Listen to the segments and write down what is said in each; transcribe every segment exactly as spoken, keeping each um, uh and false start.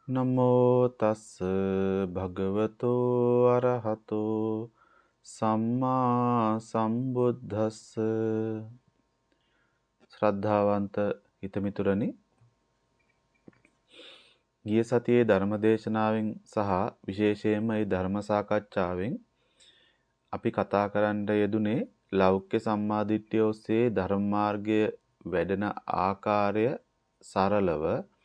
නමෝ තස්ස භගවතෝ අරහතෝ සම්මා සම්බුද්දස්ස. ශ්‍රද්ධාවන්ත හිතමිතුරනි, ගිය සතියේ ධර්මදේශනාවෙන් සහ විශේෂයෙන්ම මේ ධර්ම සාකච්ඡාවෙන් අපි කතා කරන්න යෙදුනේ ලෞකික සම්මාදිට්ඨිය ඔස්සේ ධර්ම මාර්ගය වැඩෙන ආකාරය සරලව.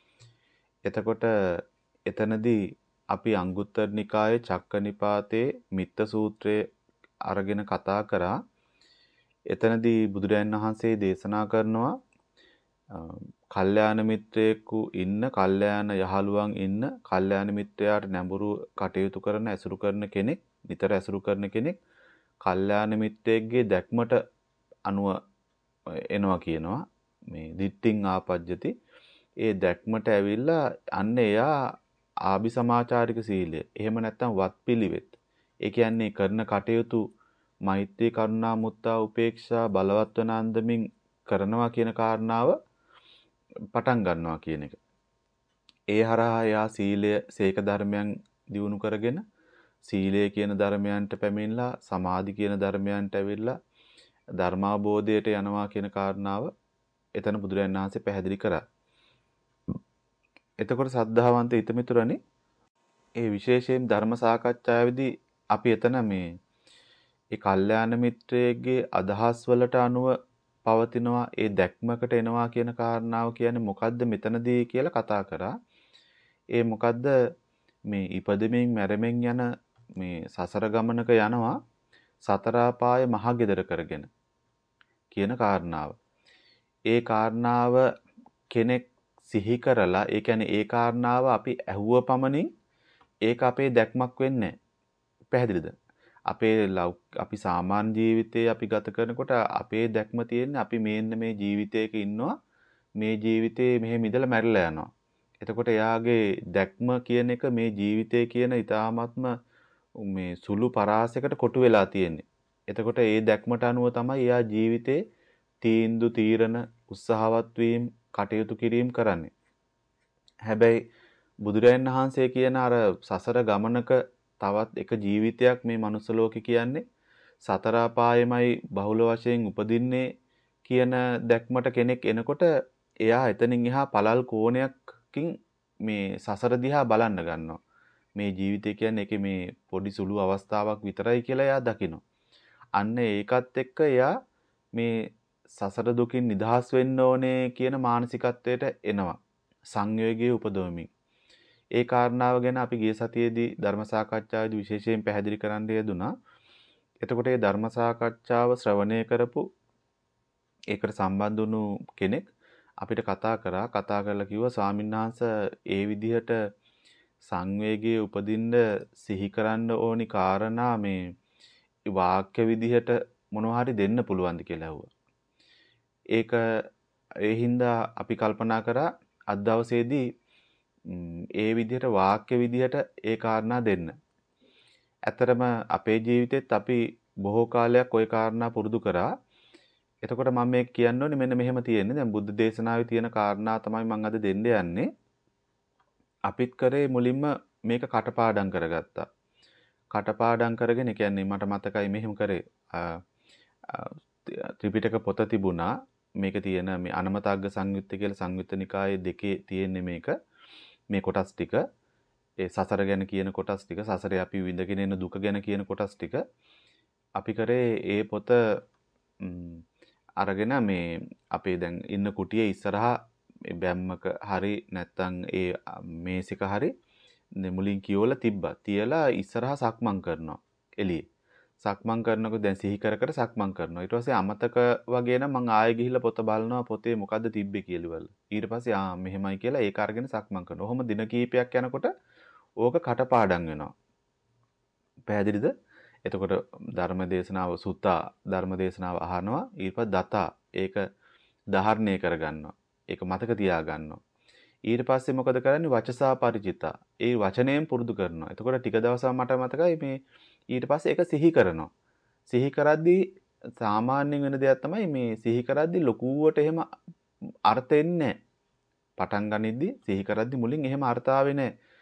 එතකොට එතනදී අපි අංගුත්තර නිකායේ චක්කනිපාතේ මිත්ත සූත්‍රයේ අරගෙන කතා කරා. එතනදී බුදුරජාණන් වහන්සේ දේශනා කරනවා කල්යාණ මිත්‍රයෙකු ඉන්න, කල්යාණ යහළුවන් ඉන්න, කල්යාණ මිත්‍රයාට නැඹුරු කටයුතු කරන, ඇසුරු කරන කෙනෙක්, නිතර ඇසුරු කරන කෙනෙක් කල්යාණ මිත්‍රයෙක්ගේ දැක්මට අනුව එනවා කියනවා. මේ දිට්ඨින් ආපජ්ජති. ඒ දැක්මට ඇවිල්ලා අන්න එයා ආභි සමාචාරික සීලය. එහෙම නැත්නම් වත්පිළිවෙත්. ඒ කියන්නේ කරන කටයුතු මෛත්‍රී, කරුණා, මුත්තා, උපේක්ෂා බලවත් වන අන්දමින් කරනවා කියන කාරණාව පටන් ගන්නවා කියන එක. ඒ හරහා එයා සීලය, සීක ධර්මයන් දියුණු කරගෙන සීලය කියන ධර්මයන්ට පැමිණලා සමාධි කියන ධර්මයන්ට ඇවිල්ලා ධර්මාබෝධයට යනවා කියන කාරණාව එතන බුදුරජාණන් වහන්සේ පැහැදිලි කරා. එතකොට සද්ධාවන්ත හිතමිතුරනි, ඒ විශේෂයෙන් ධර්ම සාකච්ඡාවේදී අපි එතන මේ ඒ කල්යාණ මිත්‍රයේගේ අදහස් වලට අනුව පවතිනවා, ඒ දැක්මකට එනවා කියන කාරණාව කියන්නේ මොකද්ද මෙතනදී කියලා කතා කරා. ඒ මොකද්ද මේ ඉපදෙමින් මැරෙමින් යන මේ සසර ගමනක යනවා සතර ආපාය මහගෙදර කරගෙන කියන කාරණාව. ඒ කාරණාව කෙනෙක් සිහි කරලා, ඒ කියන්නේ ඒ කාරණාව අපි ඇහුව පමණින් ඒක අපේ දැක්මක් වෙන්නේ නැහැ. පැහැදිලිද? අපේ අපි සාමාන්‍ය ජීවිතේ අපි ගත කරනකොට අපේ දැක්ම තියෙන්නේ අපි මේන්න මේ ජීවිතයක ඉන්නවා, මේ ජීවිතේ මෙහෙම ඉඳලා මැරිලා යනවා. එතකොට එයාගේ දැක්ම කියන එක මේ ජීවිතය කියන ඊ타ත්ම මේ සුළු පරාසයකට කොටු වෙලා තියෙන්නේ. එතකොට ඒ දැක්මට අනුව තමයි එයා ජීවිතේ තීන්දුව තීරණ උත්සාහවත් වීම කටයුතු කිරීම කරන්නේ. හැබැයි බුදුරජාණන් වහන්සේ කියන අර සසර ගමනක තවත් එක ජීවිතයක් මේ මනුස්ස ලෝකේ කියන්නේ සතර අපායෙමයි බහුල වශයෙන් උපදින්නේ කියන දැක්මට කෙනෙක් එනකොට එයා එතනින් එහා පළල් කෝණයකින් මේ සසර දිහා බලන්න ගන්නවා. මේ ජීවිතය කියන්නේ ඒකේ මේ පොඩි සුළු අවස්ථාවක් විතරයි කියලා එයා දකිනවා. අන්න ඒකත් එක්ක එයා මේ සසර දුකින් නිදහස් වෙන්න ඕනේ කියන මානසිකත්වයට එනවා. සංයෝගයේ උපදවමින්. ඒ කාරණාව ගැන අපි ගිය සතියේදී ධර්ම සාකච්ඡාවේදී විශේෂයෙන් පැහැදිලි කරන්න යෙදුනා. එතකොට මේ ධර්ම සාකච්ඡාව ශ්‍රවණය කරපු ඒකට සම්බන්ධ වුණු කෙනෙක් අපිට කතා කරා. කතා කරලා කිව්වා ස්වාමීන් වහන්සේ ඒ විදිහට සංවේගයේ උපදින්න සිහි කරන්න ඕනි කාරණා මේ වාක්‍ය විදිහට මොනවා හරි දෙන්න පුළුවන්ද කියලා ඇහුවා. ඒක ඒ හින්දා අපි කල්පනා කරා අද දවසේදී ඒ විදිහට වාක්‍ය විදිහට ඒ කාරණා දෙන්න. ඇත්තටම අපේ ජීවිතෙත් අපි බොහෝ කාලයක් ওই කාරණා පුරුදු කරා. එතකොට මම මේක කියන්න ඕනේ මෙන්න මෙහෙම තියෙන්නේ. දැන් බුද්ධ දේශනාවේ තියෙන කාරණා තමයි මම අද දෙන්න යන්නේ. අපිත් කරේ මුලින්ම මේක කටපාඩම් කරගත්තා. කටපාඩම් කරගෙන ඒ කියන්නේ මට මතකයි මෙහෙම කරේ. ත්‍රිපිටක පොත තිබුණා. මේක තියෙන මේ අනමතග්ග සංයුත්තේ කියලා සංයුත්ත නිකායේ දෙකේ තියෙන්නේ මේක. මේ කොටස් ටික ඒ සසර ගැන කියන කොටස් ටික, සසරේ අපි විඳගෙන එන දුක ගැන කියන කොටස් ටික අපි කරේ ඒ පොත අරගෙන මේ අපේ දැන් ඉන්න කුටියේ ඉස්සරහා බැම්මක හරි නැත්තම් ඒ මේසෙක හරි මුලින් කියවලා තිබ්බා. තියලා ඉස්සරහා සක්මන් කරනවා එළියේ. සක්මන් කරනකොට දැන් සිහි කර කර සක්මන් කරනවා. ඊට පස්සේ අමතක වගේ නම් මං ආයෙ ගිහිල්ලා පොත බලනවා පොතේ මොකද්ද තිබ්බේ කියලා. ඊට පස්සේ ආ මෙහෙමයි කියලා ඒක අරගෙන සක්මන් කරනවා. ඔහොම දින කීපයක් යනකොට ඕක කටපාඩම් වෙනවා. පැහැදිලිද? එතකොට ධර්මදේශනාව සුත්තා ධර්මදේශනාව අහනවා. ඊට පස්සේ දතා ඒක ධාරණය කරගන්නවා. ඒක මතක තියාගන්නවා. ඊට පස්සේ මොකද කරන්නේ? වචසා පරිචිතා. ඒ වචනයෙන් පුරුදු කරනවා. එතකොට ටික දවසක් මට මතකයි මේ ඊට පස්සේ ඒක සිහි කරනවා. සිහි කරද්දී සාමාන්‍යයෙන් වෙන දෙයක් තමයි මේ සිහි කරද්දී ලොකුවට එහෙම අර්ථ එන්නේ නැහැ. පටන් ගනිද්දී සිහි කරද්දී මුලින් එහෙම අර්ථ ආවේ නැහැ.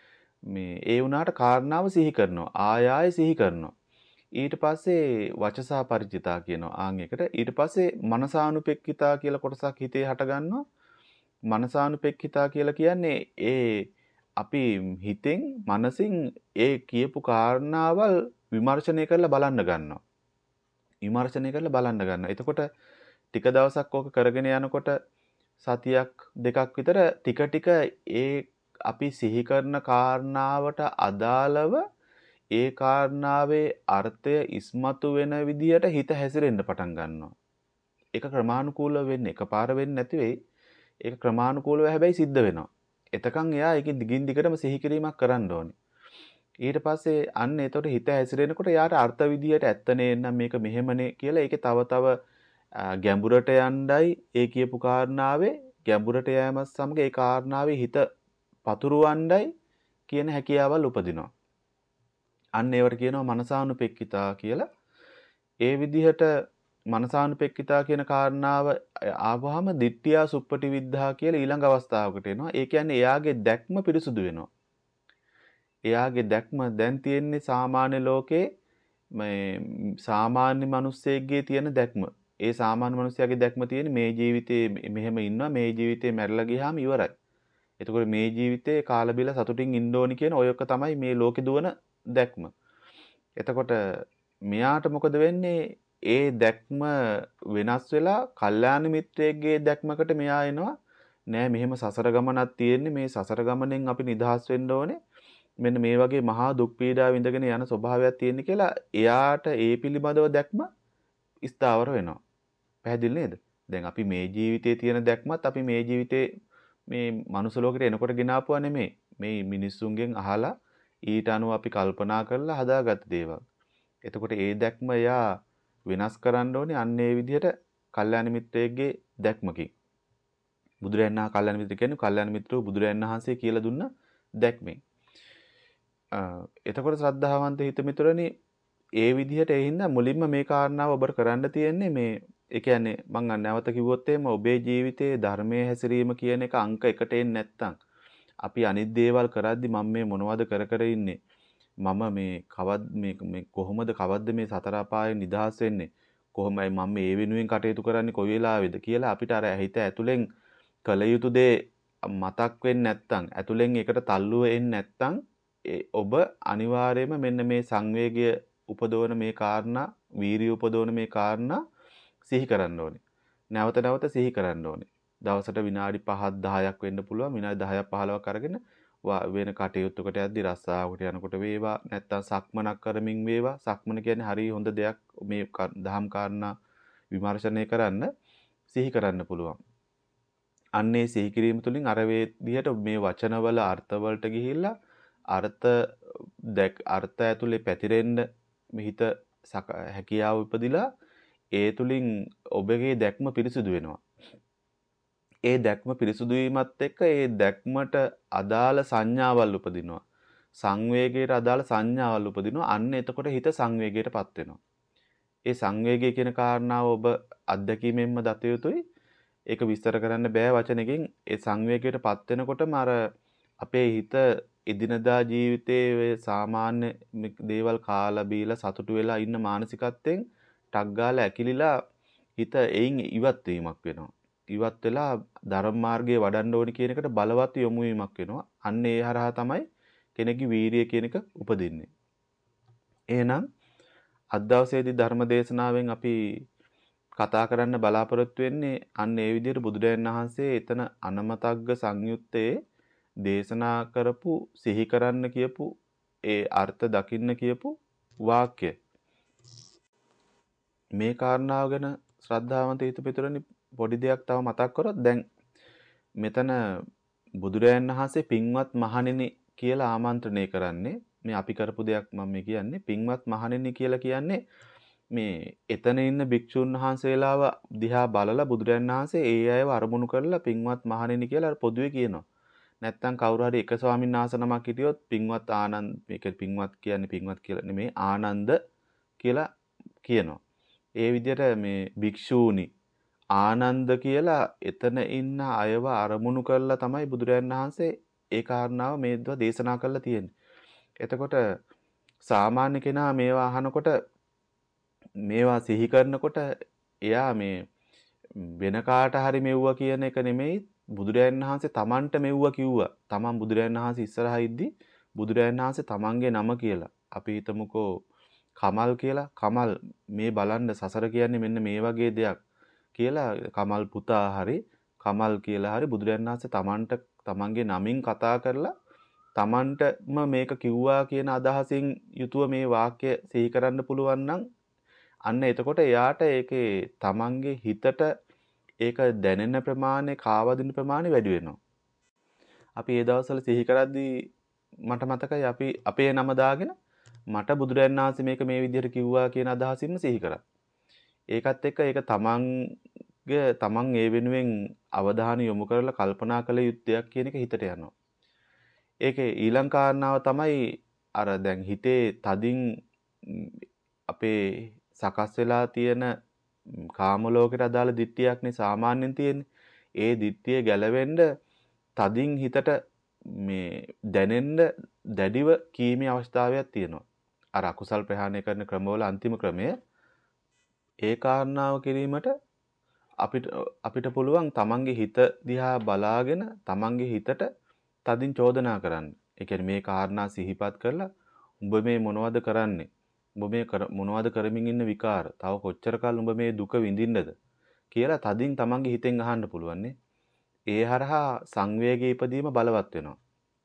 මේ ඒ වුණාට කාරණාව සිහි කරනවා. ආය ආය සිහි කරනවා. ඊට පස්සේ වචසා ಪರಿචිතා කියනවා ආන් එකට. ඊට පස්සේ මනසානුපෙක්කිතා කියලා කොටසක් හිතේ හට ගන්නවා. මනසානුපෙක්කිතා කියලා කියන්නේ ඒ අපි හිතෙන් මනසින් ඒ කියපු කාරණාවල් විමර්ශනය කරලා බලන්න ගන්නවා. විමර්ශනය කරලා බලන්න ගන්නවා. එතකොට ටික දවසක් ඕක කරගෙන යනකොට සතියක් දෙකක් විතර ටික ටික ඒ අපි සිහි කරන කාරණාවට අදාළව ඒ කාරණාවේ අර්ථය ඉස්මතු වෙන විදියට හිත හැසිරෙන්න පටන් ගන්නවා. ඒක ක්‍රමානුකූලව වෙන්නේ එකපාර වෙන්නේ නැති වෙයි. ඒක ක්‍රමානුකූලව හැබැයි සිද්ධ වෙනවා. එතකන් එයා ඒකේ දිගින් දිගටම සිහි කිරීමක් කරන්න ඕනේ. ඊට පස්සේ අන්න එතකොට හිත හැසිරෙනකොට යාට අර්ථ විදියට ඇත්ත නේනම් මේක මෙහෙමනේ කියලා ඒකේ තව තව ගැඹුරට යණ්ඩයි ඒ කියපු කාරණාවේ ගැඹුරට යෑමත් සමග ඒ කාරණාවේ හිත පතුරවණ්ඩයි කියන හැකියාවල් උපදිනවා. අන්න ඒවට කියනවා මනසානුපෙක්කිතා කියලා. ඒ විදිහට මනසානුපෙක්කිතා කියන කාරණාව ආවහම දිට්ඨියා සුප්පටි විද්ධා කියලා ඊළඟ අවස්ථාවකට එනවා. ඒ කියන්නේ එයාගේ දැක්ම පිරිසුදු වෙනවා. එයාගේ දැක්ම දැන් තියෙන්නේ සාමාන්‍ය ලෝකේ මේ සාමාන්‍ය මිනිස්සෙක්ගේ තියෙන දැක්ම. ඒ සාමාන්‍ය මිනිස්සයාගේ දැක්ම තියෙන්නේ මේ ජීවිතේ මෙහෙම ඉන්නවා මේ ජීවිතේ මැරලා ගියාම ඉවරයි. එතකොට මේ ජීවිතේ කාලා බිලා සතුටින් ඉන්න ඕනි කියන ඔය එක තමයි මේ ලෝකේ දුවන දැක්ම. එතකොට මෙයාට මොකද වෙන්නේ? ඒ දැක්ම වෙනස් වෙලා කල්යාණ මිත්‍රයෙක්ගේ දැක්මකට මෙයා එනවා. නෑ මෙහෙම සසර ගමනක් තියෙන්නේ මේ සසර ගමනෙන් අපි නිදහස් වෙන්න ඕනේ. මෙන්න මේ වගේ මහා දුක් පීඩා විඳගෙන යන ස්වභාවයක් තියෙන කියලා එයාට ඒ පිළිබඳව දැක්ම ස්ථාවර වෙනවා. පැහැදිලි නේද? දැන් අපි මේ ජීවිතේ තියෙන දැක්මත් අපි මේ ජීවිතේ මේ මනුස්ස ලෝකෙට එනකොට ගෙනාපුවා නෙමෙයි. මේ මිනිස්සුන්ගෙන් අහලා ඊට අනුව අපි කල්පනා කරලා හදාගත්ත දේවල්. එතකොට ඒ දැක්ම එයා වෙනස් කරන්න ඕනේ අන්න ඒ විදිහට කල්යාණ මිත්‍රයෙක්ගේ දැක්මකින්. බුදුරයන් වහන්සේ කල්යාණ මිත්‍ර කියන්නේ කල්යාණ මිත්‍රෝ බුදුරයන් වහන්සේ කියලා දුන්න දැක්මෙන්. එතකොට ශ්‍රද්ධාවන්ත හිත මිතුරනි ඒ විදිහට ඒ හින්දා මුලින්ම මේ කාරණාව ඔබට කරන්න තියෙන්නේ මේ ඒ කියන්නේ මම නැවත කිව්වොත් එහෙම ඔබේ ජීවිතයේ ධර්මයේ හැසිරීම කියන එක අංක එකට එන්නේ නැත්තම් අපි අනිත් දේවල් කරද්දි මම මේ මොනවද කර කර ඉන්නේ මම මේ කවද මේ මේ කොහොමද කවද්ද මේ සතර අපායෙන් නිදහස් වෙන්නේ කොහොමයි මම මේ වෙනුවෙන් කටයුතු කරන්නේ කොයි වෙලාවෙද කියලා අපිට අර හිත ඇතුලෙන් කල යුතු දේ මතක් වෙන්නේ නැත්තම් ඇතුලෙන් ඒකට තල්ලුව එන්නේ නැත්තම් ඔබ අනිවාර්යයෙන්ම මෙන්න මේ සංවේගය උපදවන මේ කාරණා වීරිය උපදවන මේ කාරණා සිහි කරන්න ඕනේ. නැවත නැවත සිහි කරන්න ඕනේ. දවසට විනාඩි පහක් දහයක් වෙන්න පුළුවන්. විනාඩි දහයක් පහළොවක් අරගෙන වෙන කටයුත්තකට යද්දි රස්සාවකට යනකොට වේවා නැත්තම් සක්මනක් කරමින් වේවා. සක්මන කියන්නේ හරිය හොඳ දෙයක් මේ දහම් කාරණා විමර්ශනය කරන්න සිහි කරන්න පුළුවන්. අන්නේ සිහි කිරීම තුළින් අර වේදියට මේ වචනවල අර්ථවලට ගිහිල්ලා අර්ථ දැක් අර්ථ ඇතුලේ පැතිරෙන්න හිත හැකියාව උපදිලා ඒ තුලින් ඔබගේ දැක්ම පිරිසුදු වෙනවා. ඒ දැක්ම පිරිසුදු වීමත් එක්ක ඒ දැක්මට අදාළ සංඥාවල් උපදිනවා. සංවේගයට අදාළ සංඥාවල් උපදිනවා. අන්න එතකොට හිත සංවේගයටපත් වෙනවා. ඒ සංවේගය කියන කාරණාව ඔබ අත්දැකීමෙන්ම දත යුතුයි. ඒක විස්තර කරන්න බෑ වචනකින්. ඒ සංවේගයටපත් වෙනකොටම අර අපේ හිත එදිනදා ජීවිතයේ සාමාන්‍ය දේවල් කාලා බීලා සතුටු වෙලා ඉන්න මානසිකත්වයෙන් ටක් ගාලා ඇකිලිලා හිත එයින් ඉවත් වීමක් වෙනවා. ඉවත් වෙලා ධර්ම මාර්ගයේ වඩන්න ඕනි කියන එකට බලවත් යොමු වීමක් වෙනවා. අන්න ඒ හරහා තමයි කෙනෙකුගේ වීරිය කියන එක උපදින්නේ. එහෙනම් අද දවසේදී ධර්ම දේශනාවෙන් අපි කතා කරන්න බලාපොරොත්තු වෙන්නේ අන්න ඒ විදිහට බුදුරජාණන් වහන්සේ එතන අනමතග්ග සංයුත්තේ දේශනා කරපු සිහි කරන්න කියපු ඒ අර්ථ දකින්න කියපු වාක්‍ය මේ කාරණාව ගැන ශ්‍රද්ධාවන්ත හිතපිතුරනි පොඩි දෙයක් තව මතක් කරොත් දැන් මෙතන බුදුරජාණන් වහන්සේ පින්වත් මහණෙනි කියලා ආමන්ත්‍රණය කරන්නේ මේ අපි කරපු දෙයක් මම මේ කියන්නේ පින්වත් මහණෙනි කියලා කියන්නේ මේ එතන ඉන්න භික්ෂුන් වහන්සේලාව දිහා බලලා බුදුරජාණන් වහන්සේ ඒ අයව අරමුණු කරලා පින්වත් මහණෙනි කියලා පොදුවේ කියනවා. නැත්තම් කවුරු හරි එක ස්වාමීන් වහන්සේ නමක් හිටියොත් පින්වත් ආනන්ද මේක පින්වත් කියන්නේ පින්වත් කියලා නෙමෙයි ආනන්ද කියලා කියනවා. ඒ විදිහට මේ භික්ෂූනි ආනන්ද කියලා එතන ඉන්න අයව අරමුණු කරලා තමයි බුදුරජාණන් වහන්සේ ඒ කාරණාව මේද්වා දේශනා කරලා තියෙන්නේ. එතකොට සාමාන්‍ය කෙනා මේවා අහනකොට මේවා සිහි කරනකොට එයා මේ වෙන කාට හරි මෙව්වා කියන එක නෙමෙයි බුදුරජාණන් වහන්සේ තමන්ට මෙව්වා කිව්වා. තමන් බුදුරජාණන් වහන්සේ ඉස්සරහා ඉද්දි බුදුරජාණන් වහන්සේ තමන්ගේ නම කියලා. අපි හිතමුකෝ කමල් කියලා. කමල් මේ බලන්න සසර කියන්නේ මෙන්න මේ වගේ දෙයක් කියලා කමල් පුතා හරි කමල් කියලා හරි බුදුරජාණන් වහන්සේ තමන්ට තමන්ගේ නමින් කතා කරලා තමන්ටම මේක කිව්වා කියන අදහසින් යුතුව මේ වාක්‍ය සිහි කරන්න පුළුවන් නම් අන්න එතකොට එයාට ඒකේ තමන්ගේ හිතට ඒක දැනෙන ප්‍රමාණය කාවදින ප්‍රමාණය වැඩි වෙනවා. අපි ඒ දවස්වල සිහි කරද්දී මට මතකයි අපි අපේ නම දාගෙන මට බුදුරජාණන් වහන්සේ මේක මේ විදිහට කිව්වා කියන අදහසින්ම සිහි කරා. ඒකත් එක්ක ඒක තමන්ගේ තමන් ඒ වෙනුවෙන් අවධානය යොමු කරලා කල්පනා කළ යුත්තයක් කියන එක හිතට යනවා. ඒකේ ඊළඟ කාරණාව තමයි අර දැන් හිතේ තදින් අපේ සකස් වෙලා තියෙන කාම ලෝකයට අදාළ දිට්ඨියක්නේ සාමාන්‍යයෙන් තියෙන්නේ. ඒ දිට්ඨිය ගැලවෙන්න තදින් හිතට මේ දැනෙන්න දැඩිව කීමේ අවස්ථාවක් තියෙනවා. අර අකුසල් ප්‍රහාණය කරන ක්‍රමවල අන්තිම ක්‍රමය ඒ කාරණාව කිරීමට අපිට අපිට පුළුවන් තමන්ගේ හිත දිහා බලාගෙන තමන්ගේ හිතට තදින් චෝදනා කරන්න. ඒ කියන්නේ මේ කාරණා සිහිපත් කරලා උඹ මේ මොනවද කරන්නේ? උඹ මේ මොනවද කරමින් ඉන්න විකාර? තව කොච්චර කල් උඹ මේ දුක විඳින්නද? කියලා තදින් තමන්ගේ හිතෙන් අහන්න පුළුවන් නේ. ඒ හරහා සංවේගයේ ඉපදීම බලවත් වෙනවා.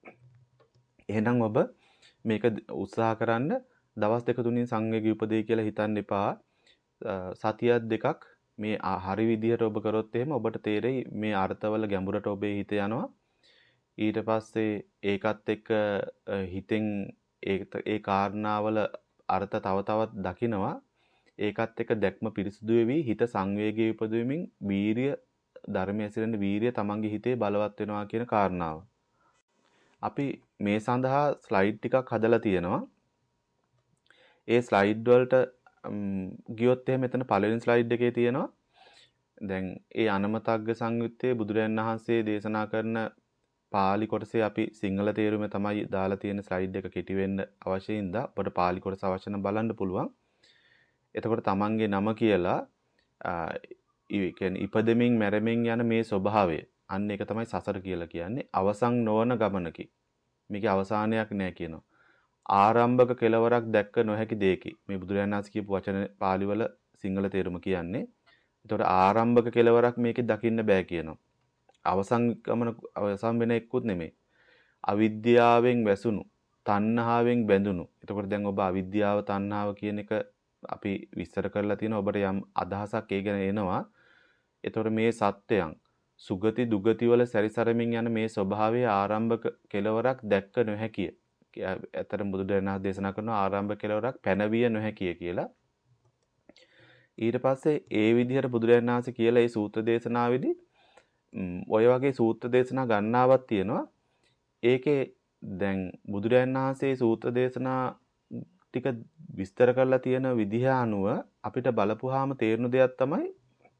එහෙනම් ඔබ මේක උත්සාහ කරන්න දවස් දෙක තුනින් සංවේගී උපදී කියලා හිතන්න එපා. සතියක් දෙකක් මේ හරි විදිහට ඔබ කරොත් එහෙම ඔබට තේරෙයි මේ අර්ථවල ගැඹුරට ඔබේ හිත යනවා. ඊට පස්සේ ඒකත් එක්ක හිතෙන් ඒ කාරණාවල අර්ථ තව තවත් දකිනවා. ඒකත් එක්ක දැක්ම පිරිසුදු වෙවි හිත සංවේගී උපදවමින් වීරිය ධර්මයේ ඇසිරෙන වීරිය තමන්ගේ හිතේ බලවත් වෙනවා කියන කාරණාව. අපි මේ සඳහා ස්ලයිඩ් ටිකක් හදලා තියෙනවා. ඒ ස්ලයිඩ් වලට ගියොත් එහෙම මෙතන පළවෙනි ස්ලයිඩ් එකේ තියෙනවා. දැන් ඒ අනමතග්ග සංයුත්තේ බුදුරජාණන් වහන්සේ දේශනා කරන පාලි කොටසේ අපි සිංහල තේරුම තමයි දාලා තියෙන ස්ලයිඩ් එක කෙටි වෙන්න අවශ්‍ය හින්දා අපිට පාලි කොටස අවශ්‍ය නම් බලන්න පුළුවන්. එතකොට තමන්ගේ නම කියලා ඒ කියන්නේ ඉපදෙමින් මැරෙමින් යන මේ ස්වභාවය අන්න ඒක තමයි සසර කියලා කියන්නේ. අවසන් නොවන ගමනකි. මේකේ අවසානයක් නැහැ කියනවා. ආරම්භක කෙලවරක් දැක්ක නොහැකි දෙයකි. මේ බුදුරජාණන් වහන්සේ කියපු වචන පාලි වල සිංහල තේරුම කියන්නේ. එතකොට ආරම්භක කෙලවරක් මේකේ දකින්න බෑ කියනවා. අවසන් ගමන අවසන් වෙන එක්කුත් නෙමෙයි. අවිද්‍යාවෙන් වැසුණු, තණ්හාවෙන් බැඳුණු. එතකොට දැන් ඔබ අවිද්‍යාව තණ්හාව කියන එක අපි විස්තර කරලා තියෙනවා. ඔබට යම් අදහසක් ඒ ගැන එනවා. එතකොට මේ සත්‍යයන් සුගති දුගති වල සැරිසරමින් යන මේ ස්වභාවයේ ආරම්භක කෙලවරක් දැක්ක නොහැකිය. ඇත්තටම බුදුදහම දේශනා කරන ආරම්භක කෙලවරක් පැනවිය නොහැකිය කියලා. ඊට පස්සේ ඒ විදිහට බුදුරජාණන් වහන්සේ කියලා ඒ සූත්‍ර දේශනාවේදී ඔය වගේ සූත්‍ර දේශනා ගණනාවක් තියෙනවා. ඒකේ දැන් බුදුරජාණන් වහන්සේ සූත්‍ර දේශනා ටික විස්තර කරලා තියෙන විදිහ අනුව අපිට බලපුවාම තේරෙන දෙයක් තමයි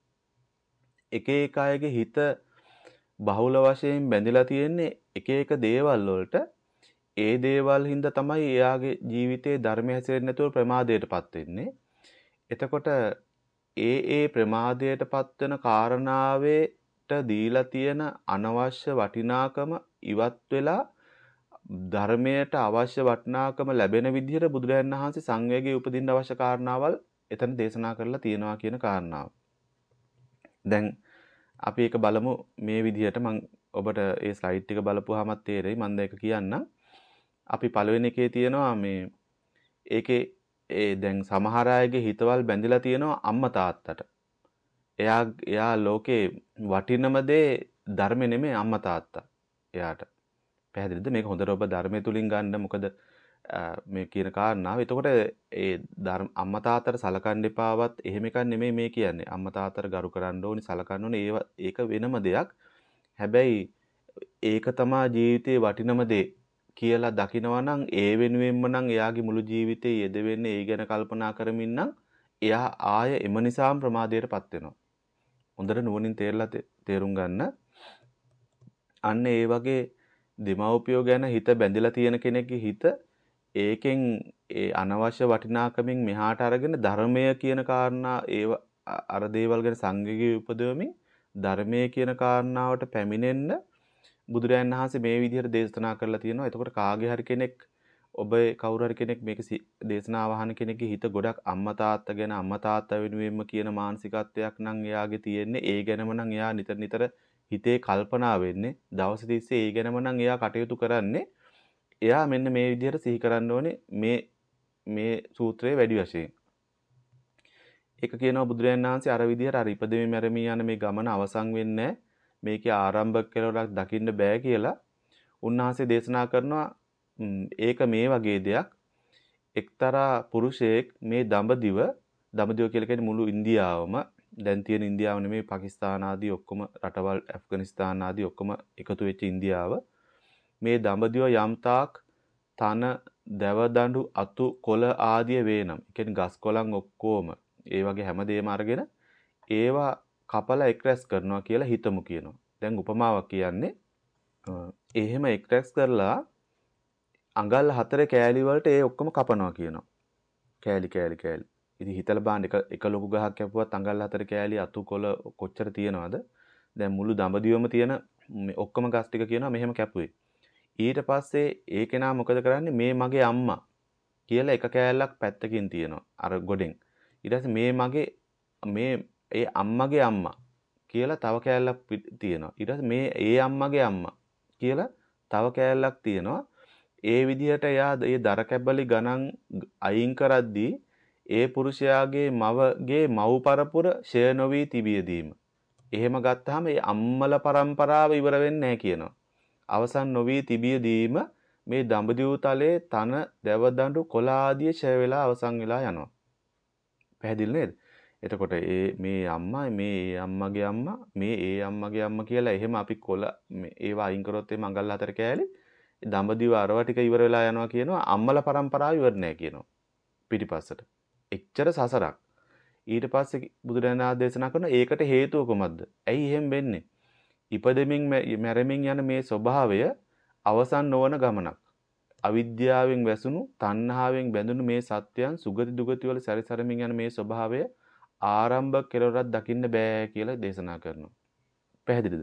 එක එක අයගේ හිත බහුල වශයෙන් බැඳිලා තියෙන්නේ එක එක දේවල් වලට. ඒ දේවල් හින්දා තමයි එයාගේ ජීවිතේ ධර්මය හැසිරෙන්නේ නැතුව ප්‍රමාදයටපත් වෙන්නේ. එතකොට ඒ ඒ ප්‍රමාදයටපත් වෙන කාරණාවේට දීලා තියෙන අනවශ්‍ය වටිනාකම ඉවත් වෙලා ධර්මයට අවශ්‍ය වටිනාකම ලැබෙන විදිහට බුදුරජාණන් වහන්සේ සංවේගයේ උපදින්න අවශ්‍ය කාරණාවල් එතන දේශනා කරලා තියෙනවා කියන කාරණාව. දැන් අපි ඒක බලමු මේ විදිහට. මම ඔබට ඒ ස්ලයිඩ් ටික බලපුවාමත් තේරෙයි. මම දැන් ඒක කියන්නම්. අපි පළවෙනි එකේ තියෙනවා මේ ඒකේ ඒ දැන් සමහර අයගේ හිතවල් බැඳිලා තියෙනවා අම්මා තාත්තට. එයා එයා ලෝකේ වටිනම දේ ධර්ම නෙමෙයි අම්මා තාත්තා. එයාට පැහැදිලිද? මේක හොඳට ඔබ ධර්මයේ තුලින් ගන්න. මොකද මේ කියන කාරණාව. එතකොට ඒ ධර්ම අම්මා තාත්තට සලකන්න එපාවත් එහෙම එකක් නෙමෙයි මේ කියන්නේ. අම්මා තාත්තට ගරු කරන්න ඕනි, සලකන්න ඕනි. ඒව ඒක වෙනම දෙයක්. හැබැයි ඒක තමයි ජීවිතේ වටිනම දේ කියලා දකිනවා නම් ඒ වෙනුවෙන්ම නම් එයාගේ මුළු ජීවිතේ යෙදෙන්නේ ඒ ගැන කල්පනා කරමින් නම් එයා ආය එම නිසාම ප්‍රමාදයටපත් වෙනවා. හොඳට නුවණින් තේරලා තේරුම් ගන්න. අන්න ඒ වගේ දෙමව්පියෝ ගැන හිත බැඳිලා තියෙන කෙනෙක්ගේ හිත ඒකෙන් ඒ අනවශ්‍ය වටිනාකමින් මෙහාට අරගෙන ධර්මය කියන කාරණා ඒව අර දේවල් ගැන සංවේගී උපදවමින් ධර්මයේ කියන කාරණාවට පැමිණෙන්න බුදුරයන් වහන්සේ මේ විදිහට දේශනා කරලා තියෙනවා. එතකොට කාගේ හරි කෙනෙක් ඔබ කවුරු හරි කෙනෙක් මේක දේශනාව අහන කෙනෙක්ගේ හිත ගොඩක් අම්මා තාත්තා ගැන අම්මා තාත්තා වෙනුවෙන්ම කියන මානසිකත්වයක් නම් එයාගේ තියෙන්නේ. ඒ ගැනම නම් එයා නිතර නිතර හිතේ කල්පනා වෙන්නේ. දවස් තිස්සේ ඒ ගැනම නම් එයා කටයුතු කරන්නේ. එයා මෙන්න මේ විදිහට සිහි කරන්න ඕනේ මේ මේ සූත්‍රයේ වැඩි වශයෙන්. ඒක කියනවා බුදුරජාණන් වහන්සේ අර විදිහට අර ඉපදෙමි මැරෙමි යන මේ ගමන අවසන් වෙන්නේ මේකේ ආරම්භක කෙලවරක් දකින්න බෑ කියලා උන්වහන්සේ දේශනා කරනවා. ඒක මේ වගේ දෙයක්. එක්තරා පුරුෂයෙක් මේ දඹදිව දඹදිව කියලා කියන්නේ මුළු ඉන්දියාවම දැන් තියෙන ඉන්දියාව නෙමෙයි පාකිස්තාන ආදී ඔක්කොම රටවල් ඇෆ්ගනිස්තාන ආදී ඔක්කොම එකතු වෙච්ච ඉන්දියාව. මේ දඹදිව යම්තාක් තන දැවදඬු අතු කොළ ආදී වේනම්. ඒ කියන්නේ ගස් කොළන් ඔක්කොම ඒ වගේ හැමදේම අරගෙන ඒවා කපලා එක්රැස් කරනවා කියලා හිතමු කියනවා. දැන් උපමාවක් කියන්නේ එහෙම එක්රැස් කරලා අඟල් හතරේ කෑලි වලට ඒ ඔක්කොම කපනවා කියනවා. කෑලි කෑලි කෑලි. ඉතින් හිතලා බලන්න එක එක ලොකු ගහක් කැපුවත් අඟල් හතරේ කෑලි අතු කොළ කොච්චර තියෙනවද? දැන් මුළු දඹදිවම තියෙන ඔක්කොම ගස් ටික කියනවා මෙහෙම කැපුවේ. ඊට පස්සේ ඒ කෙනා මොකද කරන්නේ? මේ මගේ අම්මා කියලා එක කෑල්ලක් පැත්තකින් තියෙනවා අර ගොඩෙන්. ඊට පස්සේ මේ මගේ මේ ඒ අම්මගේ අම්මා කියලා තව කෑල්ලක් තියෙනවා. ඊට පස්සේ මේ ඒ අම්මගේ අම්මා කියලා තව කෑල්ලක් තියෙනවා. ඒ විදිහට එයා ඒ දර කැබලි ගණන් අයින් කරද්දී ඒ පුරුෂයාගේ මවගේ මව් පරපුර ෂය නොවි තිබියදීම. එහෙම ගත්තාම ඒ අම්මල પરම්පරාව ඉවර වෙන්නේ නැහැ කියනවා. අවසන් නොවි තිබියදීම මේ දඹදිව තලයේ තන දැවදඬු කොළ ආදී ෂය වෙලා අවසන් වෙලා යනවා. පැහැදිලි නේද? එතකොට ඒ මේ අම්මා මේ ඒ අම්මගේ අම්මා මේ ඒ අම්මගේ අම්මා කියලා එහෙම අපි කොළ ඒවා අයින් කරොත් ඒ මංගල් හතර කෑලි දඹදිව අරව ටික ඉවර වෙලා යනවා කියනවා. අම්මල પરම්පරාව ඉවර නැහැ කියනවා පිටිපස්සට. එච්චර සසරක්. ඊට පස්සේ බුදුරජාණන් දේශනා කරන ඒකට හේතුව කොහොමද? ඇයි එහෙම වෙන්නේ? ඉපදෙමින් මැරෙමින් යන මේ ස්වභාවය අවසන් නොවන ගමනක්. අවිද්‍යාවෙන් වැසුණු තණ්හාවෙන් බැඳුණු මේ සත්‍යයන් සුගති දුගති වල සැරිසරමින් යන මේ ස්වභාවය ආරම්භ කෙලවරක් දකින්න බෑ කියලා දේශනා කරනවා. පැහැදිලිද?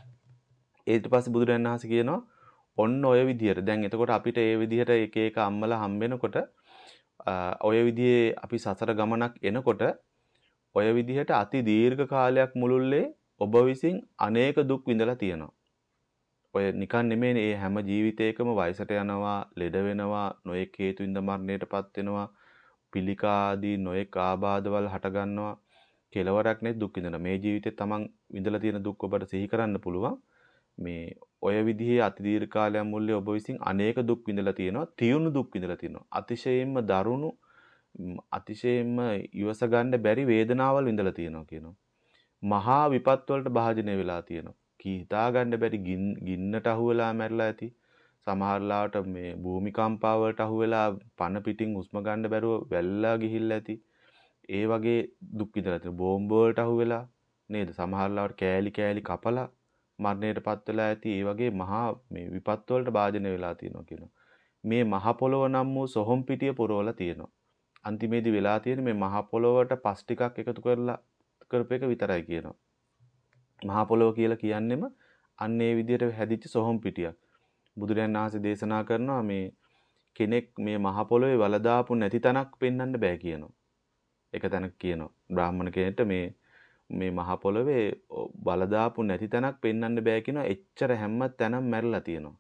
ඊට පස්සේ බුදුරජාණන් වහන්සේ කියනවා ඔන්න ඔය විදිහට දැන් එතකොට අපිට ඒ විදිහට එක එක අම්මලා හම්බෙනකොට ඔය විදිහේ අපි සසර ගමනක් එනකොට ඔය විදිහට අති දීර්ඝ කාලයක් මුළුල්ලේ ඔබ විසින් අනේක දුක් විඳලා තියෙනවා. ඔය නිකන් නෙමෙයි මේ හැම ජීවිතයකම වයසට යනවා, ලෙඩ වෙනවා, නොයෙක් හේතුින්ද මරණයටපත් වෙනවා, පිළිකා ආදී නොයෙක් ආබාධවල හට ගන්නවා. කෙලවරක් නැති දුක් විඳිනවා. මේ ජීවිතේ තමන් විඳලා තියෙන දුක් ඔබට සිහි කරන්න පුළුවන්. මේ ඔය විදිහේ අති දීර්ඝ කාලයක් මුල්ලේ ඔබ විසින් අනේක දුක් විඳලා තියෙනවා. තියුණු දුක් විඳලා තියෙනවා. අතිශයින්ම දරුණු අතිශයින්ම ඉවස ගන්න බැරි වේදනාවල් විඳලා තියෙනවා කියනවා. මහා විපත් වලට භාජනය වෙලා තියෙනවා. කී හිතා ගන්න බැරි ගින්නට අහු වෙලා මැරිලා ඇති. සමහරලාට මේ භූමිකම්පා වලට අහු වෙලා පන පිටින් හුස්ම ගන්න බැරුව වැල්ලා ගිහිල්ලා ඇති. ඒ වගේ දුක් විඳලා තියෙනවා. බෝම්බ වලට අහු වෙලා නේද? සමහරලාට කෑලි කෑලි කපලා මරණයටපත් වෙලා ඇති. ඒ වගේ මහා මේ විපත් වලට භාජනය වෙලා තියෙනවා කියනවා. මේ මහ පොළොව නම් වූ සොහොන් පිටිය පුරවලා තියෙනවා. අන්තිමේදී වෙලා තියෙන මේ මහ පොළොවට පස් ටිකක් එකතු කරලා කරපේක විතරයි කියනවා. මහ පොළොව කියලා කියන්නෙම අන්න ඒ විදිහට හැදිච්ච සොහොන් පිටියක්. බුදුරජාණන් වහන්සේ දේශනා කරනවා මේ කෙනෙක් මේ මහ පොළොවේ වල දාපු නැති තැනක් පෙන්වන්න බෑ කියනවා. එක තැනක් කියනවා. බ්‍රාහ්මණ කෙනෙක්ට මේ මේ මහ පොළොවේ වල දාපු නැති තැනක් පෙන්වන්න බෑ කියනවා. එච්චර හැම තැනම මැරිලා තියෙනවා.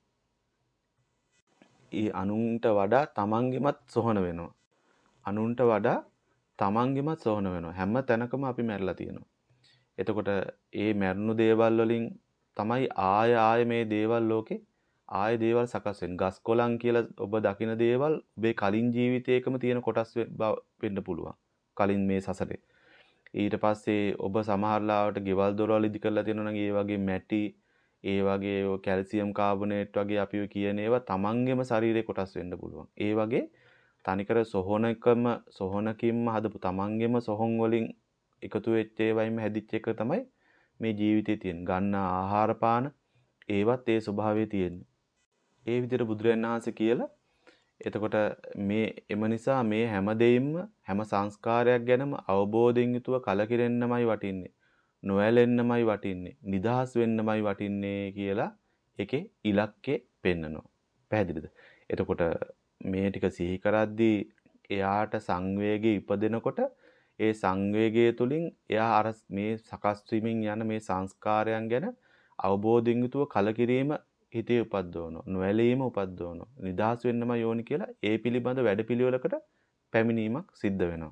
ඊ අනුන්ට වඩා තමන්ගෙමත් සොහන වෙනවා. අනුන්ට වඩා තමන්ගෙමත් සොහන වෙනවා. හැම තැනකම අපි මැරිලා තියෙනවා. එතකොට ඒ මැරුණු දේවල් වලින් තමයි ආය ආය මේ දේවල් ලෝකේ ආය දේවල් සකස් වෙන්නේ. ගස් කොළන් කියලා ඔබ දකින දේවල් ඔබේ කලින් ජීවිතයකම තියෙන කොටස් වෙන්න පුළුවන්. කලින් මේ සසරේ. ඊට පස්සේ ඔබ සමහරලාවට ගෙවල් දොරවල් ඉදි කරලා තියෙනවා නම් ඒ වගේ මැටි, ඒ වගේ කැල්සියම් කාබනේට් වගේ අපි කියන ඒවා තමන්ගේම ශරීරේ කොටස් වෙන්න පුළුවන්. ඒ වගේ තනිකර සොහොනකම සොහොනකින්ම හදපු තමන්ගේම සොහොන් වලින් එකතු වෙච්ච ඒවයිම හැදිච්ච එක තමයි මේ ජීවිතේ තියෙන. ගන්න ආහාර පාන ඒවත් ඒ ස්වභාවයේ තියෙන්නේ. ඒ විදිහට බුදුරජාණන් වහන්සේ කියලා එතකොට මේ එම නිසා මේ හැම දෙයින්ම හැම සංස්කාරයක් ගැනම අවබෝධයෙන් යුතුව කලකිරෙන්නමයි වටින්නේ. නොඇලෙන්නමයි වටින්නේ. නිදහස් වෙන්නමයි වටින්නේ කියලා ඒකේ ඉලක්කය පෙන්නනවා. පැහැදිලිද? එතකොට මේ ටික සිහි කරද්දී එයාට සංවේගය ඉපදෙනකොට ඒ සංවේගය තුලින් එයා අර මේ සකස් වීමෙන් යන මේ සංස්කාරයන් ගැන අවබෝධයෙන් යුතුව කලකිරීම හිතේ උපද්දවනවා. නොඇලීම උපද්දවනවා. නිදහස් වෙන්නම යෝනි කියලා ඒ පිළිබඳ වැඩපිළිවෙලකට පැමිණීමක් සිද්ධ වෙනවා.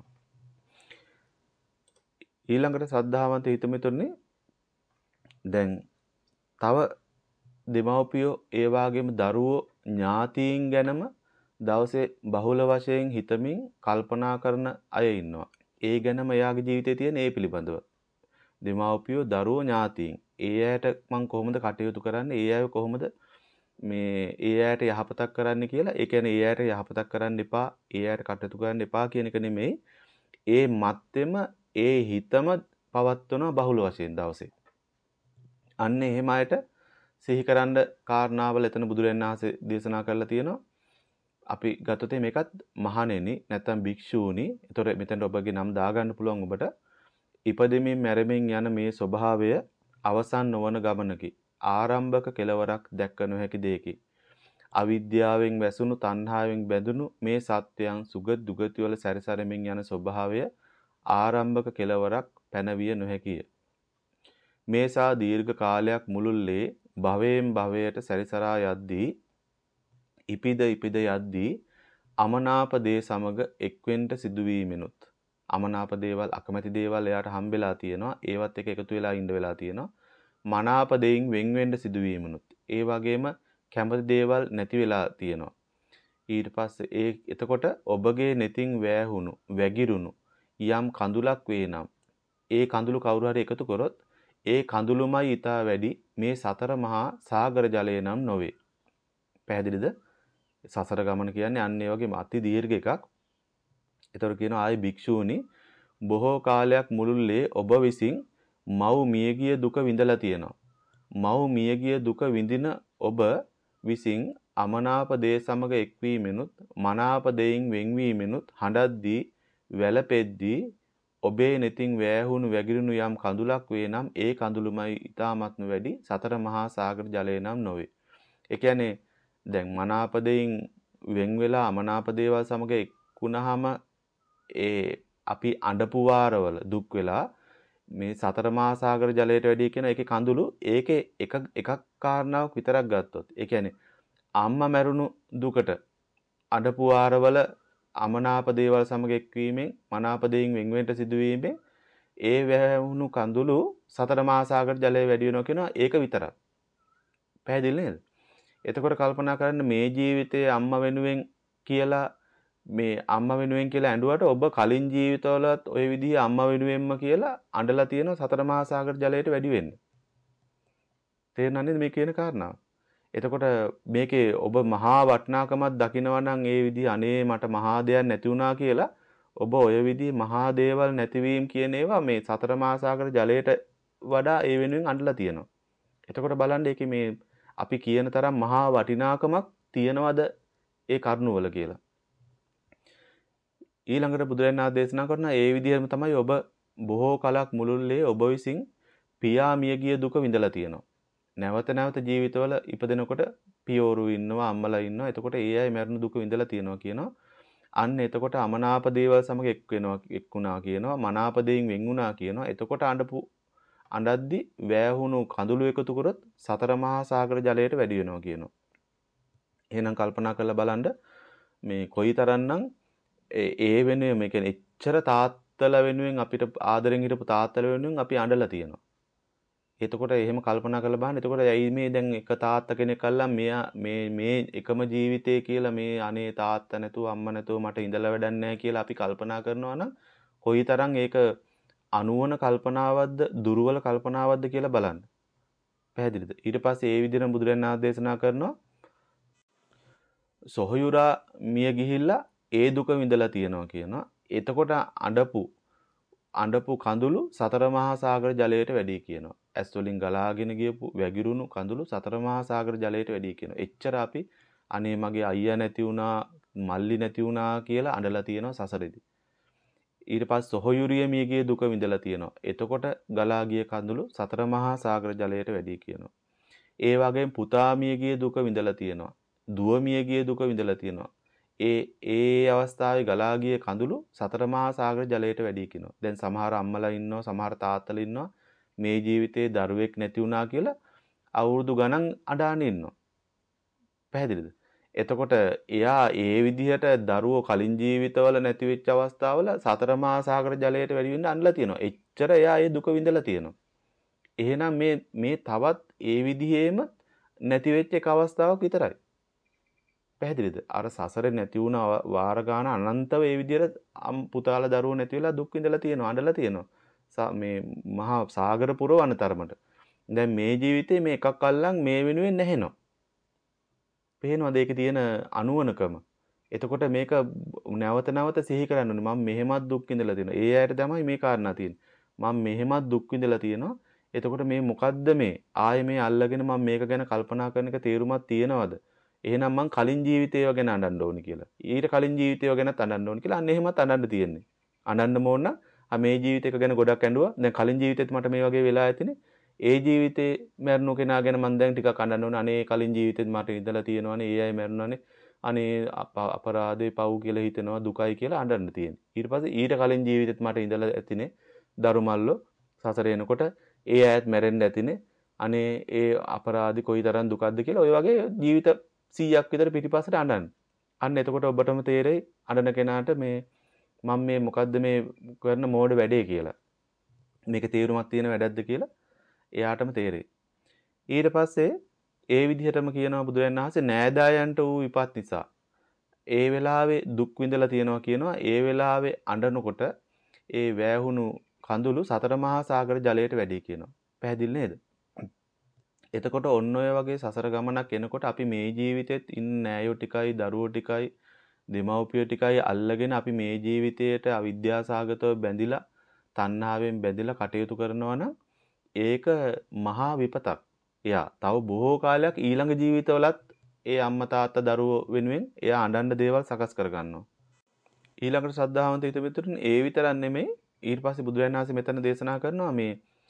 ඊළඟට සද්ධාවන්ත හිතමිතුරනේ දැන් තව දෙමව්පියෝ ඒ වගේම දරුවෝ ඥාතීන් ගැනම දවසේ බහුල වශයෙන් හිතමින් කල්පනා කරන අය ඉන්නවා. ඒ ගැනම එයාගේ ජීවිතේ තියෙන ඒ පිළිබඳව. දෙමව්පියෝ දරුවෝ ඥාතීන් ඒ අයට මම කොහොමද කටයුතු කරන්නේ? ඒ අය කොහොමද මේ ඒ අයට යහපතක් කරන්න කියලා. ඒ කියන්නේ ඒ අයට යහපතක් කරන්න එපා, ඒ අයට කටයුතු කරන්න එපා කියන එක නෙමෙයි. ඒ මත්තෙම ඒ හිතම පවත්වන බහුල වශයෙන් දවසේ. අන්න එහෙම අයට සිහිකරන්න කාරණාවල එතන බුදුරජාණන් වහන්සේ දේශනා කරලා තියෙනවා. අපි ගත්තොත් මේකත් මහණෙනි නැත්නම් භික්ෂූනි. ඒතොර මෙතනට ඔබගේ නම දාගන්න පුළුවන් ඔබට. ඉපදෙමින් මැරෙමින් යන මේ ස්වභාවය අවසන් නොවන ගමනකි. ආරම්භක කෙලවරක් දැක්ක නොහැකි දෙයකි. අවිද්‍යාවෙන් වැසුණු තණ්හාවෙන් බැඳුණු මේ සත්‍යයන් සුගත දුගති වල සැරිසරමින් යන ස්වභාවය ආරම්භක කෙලවරක් පැනවිය නොහැකිය. මේසා දීර්ඝ කාලයක් මුළුල්ලේ භවයෙන් භවයට සැරිසරා යද්දී ඉපිද ඉපිද යද්දී අමනාප දේ සමග එක්වෙන්ට සිදුවීමෙනුත් අමනාප දේවල් අකමැති දේවල් එයාට හම්බෙලා තියෙනවා. ඒවත් එක එකතු වෙලා ඉඳ වෙලා තියෙනවා. මනාප දෙයින් වෙන් වෙන්න සිදුවීමනුත් ඒ වගේම කැමති දේවල් නැති වෙලා තියෙනවා. ඊට පස්සේ ඒ එතකොට ඔබගේ netin වෑහුණු වැగిරුණු යම් කඳුලක් වේ නම් ඒ කඳුළු කවුරු හරි එකතු කරොත් ඒ කඳුළුමයි ඊටා වැඩි මේ සතර මහා සාගර ජලය නම් නොවේ. පැහැදිලිද? සසර ගමන කියන්නේ අන්න ඒ වගේම අති දීර්ඝ එකක්. ඒතර කියනවා ආයි භික්ෂූනි බොහෝ කාලයක් මුළුල්ලේ ඔබ විසින් මව් මියගිය දුක විඳලා තියෙනවා. මව් මියගිය දුක විඳින ඔබ විසින් අමනාප දේ සමග එක්වීමෙනුත් මනාප දෙයින් වෙන්වීමෙනුත් හඬද්දී වැළපෙද්දී ඔබේ netin වෑහුණු වැగిරුණු යම් කඳුලක් වේ නම් ඒ කඳුළුමයි ඊ타මත්ම වැඩි සතර මහා සාගර ජලය නම් නොවේ. ඒ කියන්නේ දැන් මනාප දෙයින් වෙන් වෙලා අමනාප දේවල් සමග එක්ුණාම ඒ අපි අඬපු වාරවල දුක් වෙලා මේ සතර මහා සාගර ජලයට වැඩි කියන එකේ කඳුළු ඒකේ එක එකක් කාරණාවක් විතරක් ගත්තොත් ඒ කියන්නේ අම්මා මැරුණු දුකට අඬපු වාරවල අමනාප දේවල් සමග එක්වීමෙන් මනාප දෙයින් වෙන් වෙන්න සිදුවීමෙන් ඒ වැහුණු කඳුළු සතර මහා සාගර ජලය වැඩි වෙනවා කියනවා ඒක විතරක්. පැහැදිලි නේද? එතකොට කල්පනා කරන්න මේ ජීවිතයේ අම්මා වෙනුවෙන් කියලා මේ අම්මා වෙනුවෙන් කියලා ඇඬුවට ඔබ කලින් ජීවිතවලත් ওই විදිහේ අම්මා වෙනුවෙන්ම කියලා අඬලා තියෙනවා සතර මහා සාගර ජලයට වැඩි වෙන්නේ. තේරෙනවද මේ කියන කාරණාව? එතකොට මේකේ ඔබ මහා වටිනාකමක් දකිනවා නම් ඒ විදිහ අනේ මට මහා දෙයක් නැති වුණා කියලා ඔබ ඔය විදිහ මහා දේවල් නැතිවීම කියන ඒවා මේ සතර මහා සාගර ජලයට වඩා ඒ වෙනුවෙන් අඬලා තියෙනවා. එතකොට බලන්න ඒකේ මේ අපි කියන තරම් මහා වටිනාකමක් තියනවද ඒ කරුණවල කියලා. ඊළඟට බුදුරජාණන් වහන්සේ දේශනා කරන ඒ විදිහම තමයි ඔබ බොහෝ කලක් මුළුල්ලේ ඔබ විසින් පියා මියගිය දුක විඳලා තියෙනවා. නැවත නැවත ජීවිතවල ඉපදෙනකොට පියවරු ඉන්නවා අම්මලා ඉන්නවා. එතකොට ඒ අය මරණ දුක විඳලා තියෙනවා කියනවා. අන්න එතකොට අමනාප දේවල් සමග එක් වෙනවා එක්ුණා කියනවා. මනාප දෙයින් වෙන් වුණා කියනවා. එතකොට අඬපු අඬද්දි වෑහුණු කඳුළු එකතු කරොත් සතර මහා සාගර ජලයට වැඩි වෙනවා කියනවා. එහෙනම් කල්පනා කරලා බලන්න මේ කොයිතරම්නම් ඒ වෙනුවෙන් මේ කියන්නේ එච්චර තාත්තලා වෙනුවෙන් අපිට ආදරෙන් හිටපු තාත්තලා වෙනුවෙන් අපි අඬලා තියෙනවා. එතකොට එහෙම කල්පනා කරලා බලන්න. එතකොට ඇයි මේ දැන් එක තාත්තා කෙනෙක් අල්ලන් මෙයා මේ මේ එකම ජීවිතේ කියලා මේ අනේ තාත්තා නැතුව අම්මා නැතුව මට ඉඳලා වැඩක් නැහැ කියලා අපි කල්පනා කරනවා නම් කොයිතරම් ඒක අනුවන කල්පනාවක්ද දුර්වල කල්පනාවක්ද කියලා බලන්න. පැහැදිලිද? ඊට පස්සේ ඒ විදිහට බුදුරජාණන් වහන්සේ දේශනා කරනවා සොහයුරා මිය ගිහිල්ලා ඒ දුක විඳලා තියෙනවා කියනවා. එතකොට අඬපු අඬපු කඳුළු සතර මහා සාගර ජලයට වැඩි කියනවා. ඇස් වලින් ගලාගෙන ගියපු වැగిරුණු කඳුළු සතර මහා සාගර ජලයට වැඩි කියනවා. එච්චර අපි අනේ මගේ අයියා නැති වුණා, මල්ලි නැති වුණා කියලා අඬලා තියෙනවා සසරෙදි. ඊට පස්සේ සොහොයුරිය මියගේ දුක විඳලා තියෙනවා. එතකොට ගලා ගිය කඳුළු සතර මහා සාගර ජලයට වැඩි කියනවා. ඒ වගේම පුතා මියගේ දුක විඳලා තියෙනවා. දුව මියගේ දුක විඳලා තියෙනවා. ඒ ඒ අවස්ථාවේ ගලා ගිය කඳුළු සතර මහා සාගර ජලයට වැඩි කියනවා. දැන් සමහර අම්මලා ඉන්නවා, සමහර තාත්තලා ඉන්නවා මේ ජීවිතේ දරුවෙක් නැති වුණා කියලා අවුරුදු ගණන් අඬාන ඉන්නවා. පැහැදිලිද? එතකොට එයා ඒ විදිහට දරුවෝ කලින් ජීවිතවල නැති වෙච්ච අවස්ථාවල සතර මහා සාගර ජලයට වැඩි වෙන්න අන්ලා තියෙනවා. එච්චර එයා ඒ දුක විඳලා තියෙනවා. එහෙනම් මේ මේ තවත් ඒ විදිහේම නැති වෙච්ච එක අවස්ථාවක් විතරයි. පැහැදිලිද? අර සසරේ නැති වුණ වාර ගාන අනන්තව ඒ විදිහට පුතාලා දරුවෝ නැති වෙලා දුක් විඳලා තියෙනවා, අඬලා තියෙනවා. මේ මහා සාගර පුරවන තරමට. දැන් මේ ජීවිතේ මේ එකක් අල්ලන් මේ වෙනුවෙන් නැහෙනවා. පේනවද ඒකේ තියෙන අනුවණකම? එතකොට මේක නැවත නැවත සිහි කරන්න ඕනේ. මම මෙහෙමත් දුක් විඳලා තියෙනවා. ඒ අයට තමයි මේ කාරණා තියෙන්නේ. මම මෙහෙමත් දුක් විඳලා තියෙනවා. එතකොට මේ මොකද්ද මේ? ආයේ මේ අල්ලගෙන මම මේක ගැන කල්පනා කරන එක තේරුමක් තියනවද? එහෙනම් මං කලින් ජීවිතේව ගැන අඬන්න ඕනි කියලා. ඊට කලින් ජීවිතේව ගැනත් අඬන්න ඕනි කියලා අන්න එහෙමත් අඬන්න තියෙන්නේ. අඬන්න ඕන නම් මේ ජීවිතේක ගැන ගොඩක් ඇඬුවා. දැන් කලින් ජීවිතෙත් මට මේ වගේ වෙලා ඇතිනේ. ඒ ජීවිතේ මැරුණු කෙනා ගැන මම දැන් ටිකක් අඬන්න ඕන. අනේ කලින් ජීවිතෙත් මට ඉඳලා තියෙනවානේ. ඒ අය මැරුණානේ. අනේ අපරාධේ පව් කියලා හිතෙනවා දුකයි කියලා අඬන්න තියෙන්නේ. ඊට පස්සේ ඊට කලින් ජීවිතෙත් මට ඉඳලා ඇතිනේ. දරුමල්ලෝ සසර එනකොට ඒ අයත් මැරෙන්න ඇතිනේ. අනේ ඒ අපරාධි කොයිතරම් දුකක්ද කියලා ඔය වගේ ජීවිත සීයක් විතර පිටිපස්සට අඬන්න. අන්න එතකොට ඔබටම තේරෙයි අඬන කෙනාට මේ මම මේ මොකද්ද මේ කරන මෝඩ වැඩේ කියලා. මේක තේරුමක් තියෙන වැඩක්ද කියලා එයාටම තේරෙයි. ඊට පස්සේ ඒ විදිහටම කියනවා බුදුරජාණන් වහන්සේ නෑදෑයන්ට වූ විපත් නිසා ඒ වෙලාවේ දුක් විඳලා තියෙනවා කියනවා. ඒ වෙලාවේ අඬනකොට ඒ වැයහුණු කඳුළු සතර මහා සාගර ජලයට වැඩි කියනවා. පැහැදිලි නේද? එතකොට ඔන්න ඔය වගේ සසර ගමනක් එනකොට අපි මේ ජීවිතෙත් ඉන්න නෑයෝ ටිකයි දරුවෝ ටිකයි දෙමව්පියෝ ටිකයි අල්ලගෙන අපි මේ ජීවිතයට අවිද්‍යාසගතව බැඳිලා තණ්හාවෙන් බැඳිලා කටයුතු කරනවා නම් ඒක මහා විපතක්. එයා තව බොහෝ කාලයක් ඊළඟ ජීවිතවලත් ඒ අම්මා තාත්තා දරුවෝ වෙනුවෙන් එයා අඬන්න දේවල් සකස් කරගන්නවා. ඊළඟට ශ්‍රද්ධාවන්ත හිත පිටුතුන් ඒ විතරක් නෙමෙයි ඊට පස්සේ බුදුරජාණන් වහන්සේ මෙතන දේශනා කරනවා මේ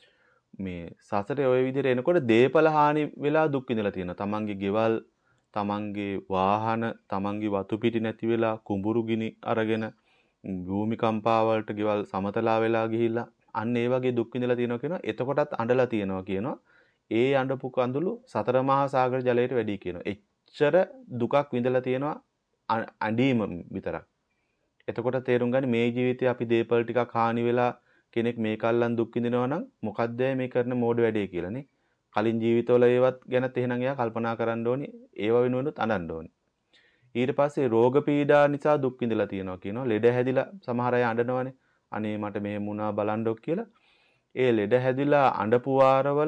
මේ සසරේ ওই විදිහට එනකොට දේපල හානි වෙලා දුක් විඳලා තියෙනවා. තමන්ගේ ගෙවල්, තමන්ගේ වාහන, තමන්ගේ වතු පිටි නැති වෙලා කුඹුරු ගිනි අරගෙන භූමිකම්පා වලට ගෙවල් සමතලා වෙලා ගිහිල්ලා අන්න ඒ වගේ දුක් විඳලා තියෙනවා කියනවා. එතකොටත් අඬලා තියෙනවා කියනවා. ඒ අඬපු කඳුළු සතර මහා සාගර ජලයට වැඩි කියනවා. එච්චර දුකක් විඳලා තියෙනවා අඬීම විතරක්. එතකොට තේරුම් ගන්න මේ ජීවිතේ අපි දේපල ටිකක් හානි වෙලා කෙනෙක් මේක අල්ලන් දුක් විඳිනවා නම් මොකද්ද මේ කරන මෝඩ වැඩේ කියලානේ. කලින් ජීවිතවල ඒවත් ගැනත් එහෙනම් එයා කල්පනා කරන්න ඕනි. ඒව වෙනුවෙනුත් අඬන්න ඕනි. ඊට පස්සේ රෝග පීඩා නිසා දුක් විඳලා තියෙනවා කියනවා. ලෙඩ හැදිලා සමහර අය අඬනවානේ. අනේ මට මෙහෙම වුණා බලන්නොක් කියලා. ඒ ලෙඩ හැදිලා අඬපු වාරවල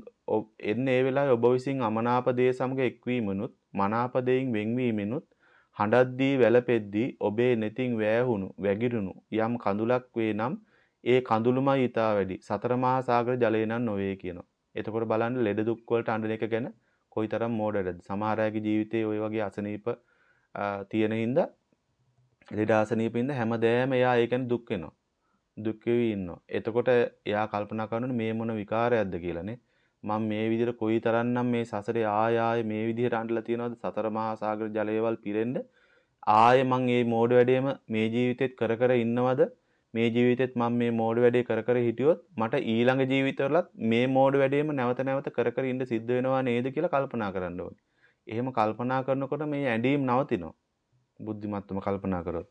එන්නේ ඒ වෙලාවේ ඔබ විසින් අමනාප දේ සමග එක්වීමනුත් මනාප දෙයින් වෙන්වීමෙනුත් හඬද්දී වැළපෙද්දී ඔබේ netin වෑහුණු වැగిරුණු යම් කඳුලක් වේ නම් ඒ කඳුළුමයි ඊටා වැඩි සතර මහා සාගර ජලය නම් නොවේ කියනවා. එතකොට බලන්න ලෙඩ දුක් වලට අඬන එක ගැන කොයිතරම් මෝඩද. සමහර අයගේ ජීවිතේ ওই වගේ අසනීප තියෙන හින්දා ලෙඩ අසනීප හින්දා හැමදේම එයා ඒකෙන් දුක් වෙනවා. දුක් වෙවි ඉන්නවා. එතකොට එයා කල්පනා කරනවා මේ මොන විකාරයක්ද කියලානේ. මම මේ විදිහට කොයිතරම්නම් මේ සසරේ ආය ආය මේ විදිහට අඬලා තියනවද සතර මහා සාගර ජලයවල් පිරෙන්න ආයේ මං මේ මෝඩ වැඩේම මේ ජීවිතෙත් කර කර ඉන්නවද මේ ජීවිතෙත් මම මේ මෝඩ වැඩේ කර කර හිටියොත් මට ඊළඟ ජීවිතවලත් මේ මෝඩ වැඩේම නැවත නැවත කර කර ඉන්න සිද්ධ වෙනවා නේද කියලා කල්පනා කරන්න ඕනේ. එහෙම කල්පනා කරනකොට මේ ඇඬීම් නවතිනවා. බුද්ධිමත්වම කල්පනා කරොත්.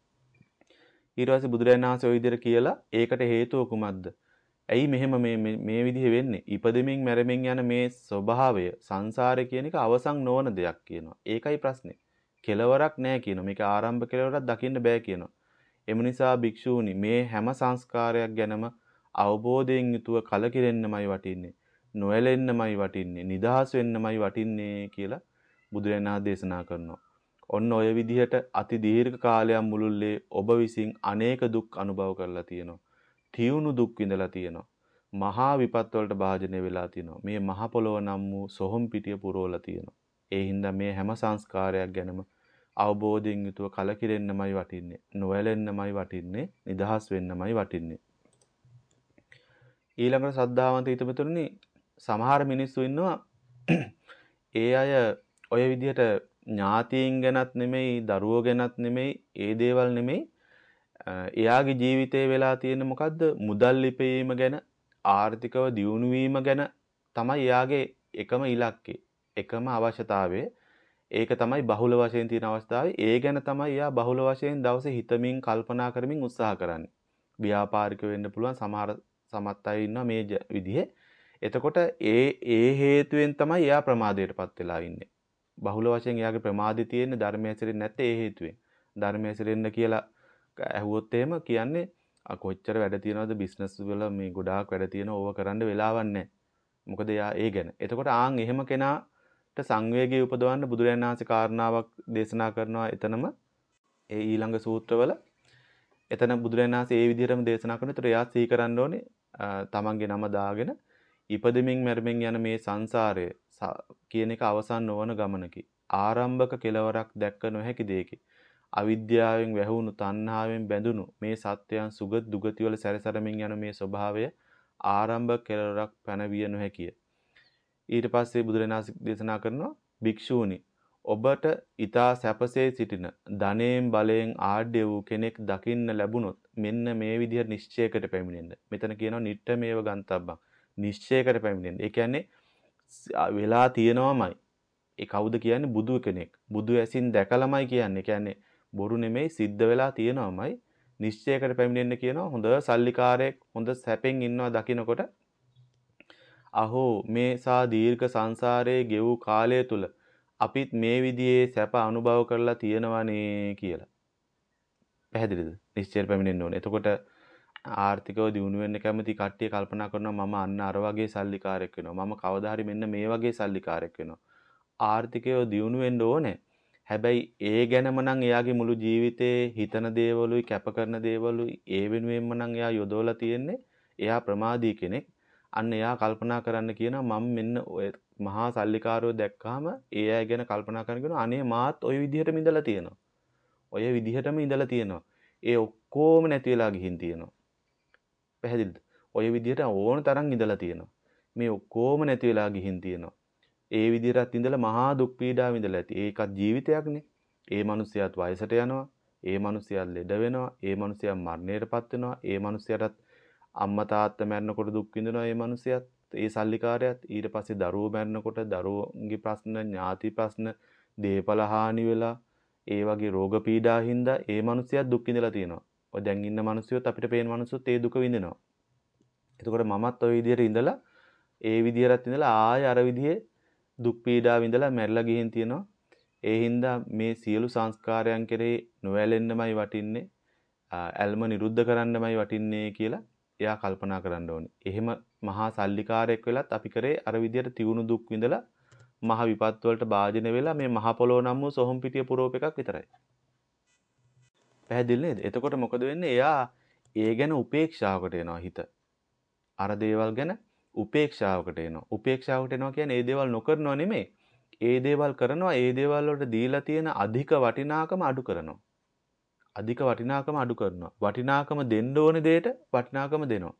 ඊට පස්සේ බුදුරජාණන් වහන්සේ ওই විදිහට කියලා ඒකට හේතුව කුමක්ද? ඇයි මෙහෙම මේ මේ විදිහ වෙන්නේ? ඉපදෙමින් මැරෙමින් යන මේ ස්වභාවය සංසාරේ කියන එක අවසන් නොවන දෙයක් කියනවා. ඒකයි ප්‍රශ්නේ. කෙලවරක් නැහැ කියනවා. මේක ආරම්භ කෙලවරක් දකින්න බෑ කියනවා. එම නිසා භික්ෂූනි මේ හැම සංස්කාරයක් ගැනම අවබෝධයෙන් යුතුව කලකිරෙන්නමයි වටින්නේ. නොඇලෙන්නමයි වටින්නේ. නිදහස් වෙන්නමයි වටින්නේ කියලා බුදුරජාණන් දේශනා කරනවා. ඔන්න ඔය විදිහට අති දීර්ඝ කාලයක් මුළුල්ලේ ඔබ විසින් අනේක දුක් අනුභව කරලා තියෙනවා. තියුණු දුක් විඳලා තියෙනවා. මහා විපත් වලට භාජනය වෙලා තියෙනවා. මේ මහ පොළොව නම් වූ සොහොන් පිටිය පුරවලා තියෙනවා. ඒ හින්දා මේ හැම සංස්කාරයක් ගැනම අවබෝධයෙන් යුතුව කලකිරෙන්නමයි වටින්නේ. නොවැළෙන්නමයි වටින්නේ. නිදහස් වෙන්නමයි වටින්නේ. ඊළඟට ශ්‍රද්ධාවන්ත හිතමිතුරුනි සමහර මිනිස්සු ඉන්නවා ඒ අය ඔය විදිහට ඥාතීන් ගැනත් නෙමෙයි දරුවෝ ගැනත් නෙමෙයි ඒ දේවල් නෙමෙයි එයාගේ ජීවිතේ වෙලා තියෙන මොකද්ද මුදල් ලිපීම ගැන ආර්ථිකව දියුණු වීම ගැන තමයි එයාගේ එකම ඉලක්කය එකම අවශ්‍යතාවය ඒක තමයි බහුල වශයෙන් තියෙන අවස්ථාවේ ඒ ගැන තමයි එයා බහුල වශයෙන් දවසේ හිතමින් කල්පනා කරමින් උත්සාහ කරන්නේ ව්‍යාපාරික වෙන්න පුළුවන් සමහර සමත් අය ඉන්නවා මේ විදිහේ එතකොට ඒ ඒ හේතුවෙන් තමයි එයා ප්‍රමාදයටපත් වෙලා ඉන්නේ. බහුල වශයෙන් එයාගේ ප්‍රමාදේ තියෙන්නේ ධර්මයේ හැසිරෙන්නේ නැත්තේ ඒ හේතුවෙන්. ධර්මයේ හැසිරෙන්න කියලා ඇහුවොත් එහෙම කියන්නේ කොච්චර වැඩ තියනවද බිස්නස් වල මේ ගොඩාක් වැඩ තියෙන ඕව කරන්න වෙලාවක් නැහැ. මොකද එයා ඒ ගැන. එතකොට ආන් එහෙම කෙනාට සංවේගය උපදවන්න බුදුරජාණන් වහන්සේ කාරණාවක් දේශනා කරනවා එතනම ඒ ඊළඟ සූත්‍රවල එතන බුදුරජාණන් වහන්සේ ඒ විදිහටම දේශනා කරනවා. ඒතර එයා සිහි කරන්න ඕනේ තමන්ගේ නම දාගෙන ඉපදෙමින් මැරෙමින් යන මේ සංසාරය කියන එක අවසන් නොවන ගමනකි. ආරම්භක කෙලවරක් දැක්ක නොහැකි දෙයකි. අවිද්‍යාවෙන් වැහුණු තණ්හාවෙන් බැඳුණු මේ සත්‍යයන් සුගත දුගති වල සැරසරමින් යන මේ ස්වභාවය ආරම්භක කෙලවරක් පැනවිය නොහැකිය. ඊට පස්සේ බුදුරණාහි දේශනා කරනවා භික්ෂූනි ඔබට ඊතා සැපසේ සිටින ධනෙන් බලයෙන් ආඩ්‍ය වූ කෙනෙක් දකින්න ලැබුණොත් මෙන්න මේ විදිහට නිශ්චයකට පැමිණෙන්න. මෙතන කියනවා නිට්ඨමේව ගන්තබ්බං. නිශ්චයකට පැමිණෙන්න. ඒ කියන්නේ වෙලා තියෙනවමයි. ඒ කවුද කියන්නේ බුදු කෙනෙක්. බුදු ඇසින් දැකලාමයි කියන්නේ. ඒ කියන්නේ බොරු නෙමෙයි සිද්ධ වෙලා තියෙනවමයි. නිශ්චයකට පැමිණෙන්න කියනවා. හොඳ සල්ලිකාරයෙක් හොඳ සැපෙන් ඉන්නවා දකින්නකොට අහෝ මේ සා දීර්ඝ සංසාරයේ ගෙවූ කාලය තුල අපිත් මේ විදිහේ සැප අනුභව කරලා තියෙනවනේ කියලා. පැහැදිලිද? නිශ්චයට පැමිණෙන්න ඕනේ. එතකොට ආර්ථිකව දියුණු වෙන්න කැමති කට්ටිය කල්පනා කරනවා මම අන්න අර වගේ සල්ලිකාරයෙක් වෙනවා. මම කවදා හරි මෙන්න මේ වගේ සල්ලිකාරයෙක් වෙනවා. ආර්ථිකව දියුණු වෙන්න ඕනේ. හැබැයි ඒ ගැනම නම් එයාගේ මුළු ජීවිතේ හිතන දේවලුයි කැප කරන දේවලුයි ඒ වෙනුවෙන්ම නම් එයා යොදවලා තියෙන්නේ. එයා ප්‍රමාදී කෙනෙක්. අන්න එයා කල්පනා කරන්න කියනවා මම මෙන්න ඔය මහා සල්ලිකාරයෝ දැක්කාම ඒ අය ගැන කල්පනා කරගෙන අනේ මාත් ওই විදිහටම ඉඳලා තියෙනවා. ඔය විදිහටම ඉඳලා තියෙනවා. ඒ ඔක්කොම නැති වෙලා ගිහින් තියෙනවා. පැහැදිලිද? ඔය විදිහට ඕන තරම් ඉඳලා තියෙනවා. මේ ඔක්කොම නැති වෙලා ගිහින් තියෙනවා. ඒ විදිහටත් ඉඳලා මහා දුක් පීඩා විඳලා ඇති. ඒකත් ජීවිතයක්නේ. ඒ මිනිස්සයාත් වයසට යනවා. ඒ මිනිස්සයා ලෙඩ වෙනවා. ඒ මිනිස්සයා මරණයටපත් වෙනවා. ඒ මිනිස්සයාටත් අම්මා තාත්තා මැරෙනකොට දුක් විඳිනවා. ඒ මිනිස්සයාත් ඒ සල්ලිකාරයත් ඊට පස්සේ දරුවෝ මැරෙනකොට දරුවෝගේ ප්‍රශ්න, ඥාති ප්‍රශ්න, දේපල හානි වෙලා ඒ වගේ රෝග පීඩා හින්දා ඒ මිනිස්සයාත් දුක් විඳලා තියෙනවා. ඔය දැන් ඉන්න මිනිස්සුත් අපිට පේන මිනිස්සුත් ඒ දුක විඳිනවා. එතකොට මමත් ওই විදිහට ඉඳලා ඒ විදිහට ඉඳලා ආය අර විදිහේ දුක් පීඩා විඳලා මැරිලා ගිහින් තියෙනවා. ඒ හින්දා මේ සියලු සංස්කාරයන් කෙරේ නොඇලෙන්නමයි වටින්නේ. ඇල්ම නිරුද්ධ කරන්නමයි වටින්නේ කියලා එයා කල්පනා කරන්න ඕනේ. එහෙම මහා සල්ලිකාරයෙක් වෙලත් අපි කරේ අර විදිහට තියුණු දුක් විඳලා මහ විපත් වලට භාජනය වෙලා මේ මහ පොළොව නම් වූ සොහොන් පිටිය පුරෝප එකක් විතරයි. පැහැදිලි නේද? එතකොට මොකද වෙන්නේ? එයා ඒ ගැන උපේක්ෂාවකට එනවා හිත. අර දේවල් ගැන උපේක්ෂාවකට එනවා. උපේක්ෂාවකට එනවා කියන්නේ ඒ දේවල් නොකරනව නෙමෙයි. ඒ දේවල් කරනවා ඒ දේවල් වලට දීලා තියෙන අධික වටිනාකම අඩු කරනවා. අධික වටිනාකම අඩු කරනවා. වටිනාකම දෙන්න ඕනේ දෙයට වටිනාකම දෙනවා.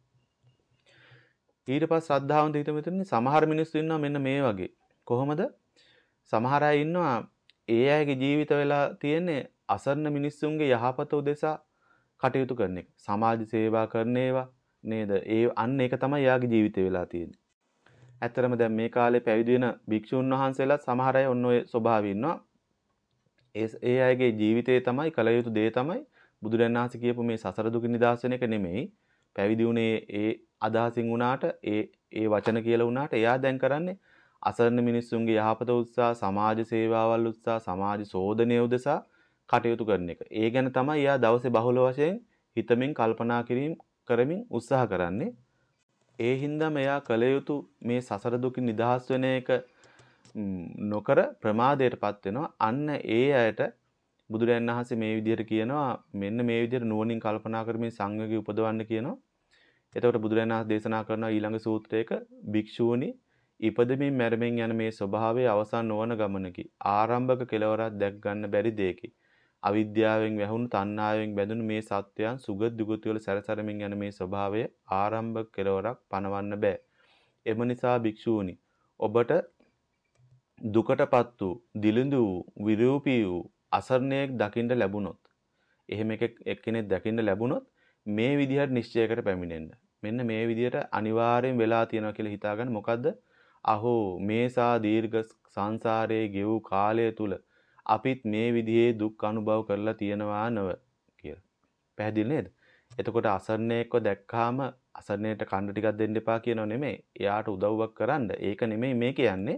ඊට පස්සේ ශ්‍රද්ධාවන්ත හිත මෙතනනේ සමහර මිනිස්සු ඉන්නවා මෙන්න මේ වගේ. කොහොමද? සමහර අය ඉන්නවා ඒ අයගේ ජීවිත වෙලා තියෙන්නේ අසරණ මිනිස්සුන්ගේ යහපත උදෙසා කටයුතු කරන එක. සමාජ සේවා කරන ඒවා නේද? ඒ අන්න ඒක තමයි යාගේ ජීවිතේ වෙලා තියෙන්නේ. ඇත්තරම දැන් මේ කාලේ පැවිදි වෙන භික්ෂුන් වහන්සේලා සමහර අය ඔන්න ඔය ස්වභාවය ඉන්නවා. ඒ ඒ අයගේ ජීවිතේ තමයි කල යුතු දේ තමයි බුදුරජාණන් වහන්සේ කියපු මේ සසර දුක නිදහස් වෙන එක නෙමෙයි. පැවිදි වුණේ ඒ අදහසින් වුණාට ඒ ඒ වචන කියලා වුණාට එයා දැන් කරන්නේ අසරණ මිනිස්සුන්ගේ යහපත උත්සාහ, සමාජ සේවාවල් උත්සාහ, සමාජ සෝදනය උදෙසා කටයුතු කරන එක. ඒ ගැන තමයි එයා දවසේ බහුල වශයෙන් හිතමින් කල්පනා කිරීම කරමින් උත්සාහ කරන්නේ. ඒ හින්දාම එයා කල යුතු මේ සසර දුකින් නිදහස් වෙන එක නොකර ප්‍රමාදයටපත් වෙනවා. අන්න ඒ අයට බුදුරජාණන් වහන්සේ මේ විදිහට කියනවා මෙන්න මේ විදිහට නුවණින් කල්පනා කරමින් සංවේගය උපදවන්න කියනවා. එතකොට බුදුරජාණන් වහන්සේ දේශනා කරන ඊළඟ සූත්‍රයක භික්ෂූනි ඉපදෙමින් මැරෙමින් යන මේ ස්වභාවයේ අවසන් නොවන ගමනකි. ආරම්භක කෙලවරක් දැක් ගන්න බැරි දෙයකි. අවිද්‍යාවෙන් වැහුණු තණ්හාවෙන් බැඳුණු මේ සත්‍යයන් සුගත දුගති වල සැරසරමින් යන මේ ස්වභාවය ආරම්භක කෙලවරක් පනවන්න බෑ. එම නිසා භික්ෂූනි ඔබට දුකටපත් වූ, දිලිඳු වූ, විරූපී වූ අසරණයෙක් දකින්න ලැබුණොත්, එහෙම එකෙක් එක්කෙනෙක් දකින්න ලැබුණොත් මේ විදිහට නිශ්චයකට පැමිණෙන්න. මෙන්න මේ විදිහට අනිවාර්යෙන් වෙලා තියෙනවා කියලා හිතාගන්න. මොකද්ද? අහෝ මේසා දීර්ඝ සංසාරයේ ගෙවූ කාලය තුල අපිත් මේ විදිහේ දුක් අනුභව කරලා තියෙනවා නව කියලා. පැහැදිලි නේද? එතකොට අසරණයෙක්ව දැක්කාම අසරණයට කන්න ටිකක් දෙන්න එපා කියනව නෙමෙයි. එයාට උදව්වක් කරන්න. ඒක නෙමෙයි මේ කියන්නේ.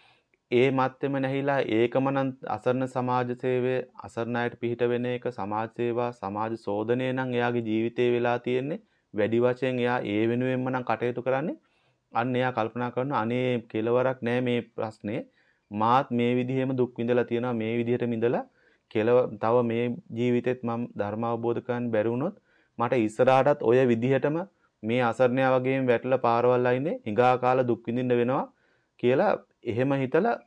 ඒ මත්තෙම නැහිලා ඒකම නම් අසරණ සමාජ සේවය, අසරණ අයට පිහිට වෙන එක, සමාජ සේවා, සමාජ සෝදනය නම් එයාගේ ජීවිතේ වෙලා තියෙන්නේ. වැඩි වශයෙන් එයා ඒ වෙනුවෙන්ම නම් කටයුතු කරන්නේ. අන්න එයා කල්පනා කරනවා අනේ කෙලවරක් නැහැ මේ ප්‍රශ්නේ. මාත් මේ විදිහෙම දුක් විඳලා තියෙනවා. මේ විදිහට මිදලා කෙලව තව මේ ජීවිතෙත් මම ධර්ම අවබෝධ කරගන්න බැරි වුණොත් මට ඉස්සරහටත් ඔය විදිහටම මේ අසරණයා වගේම වැටලා පාරවල් අයිනේ හිඟා කාලා දුක් විඳින්න වෙනවා කියලා එහෙම හිතලා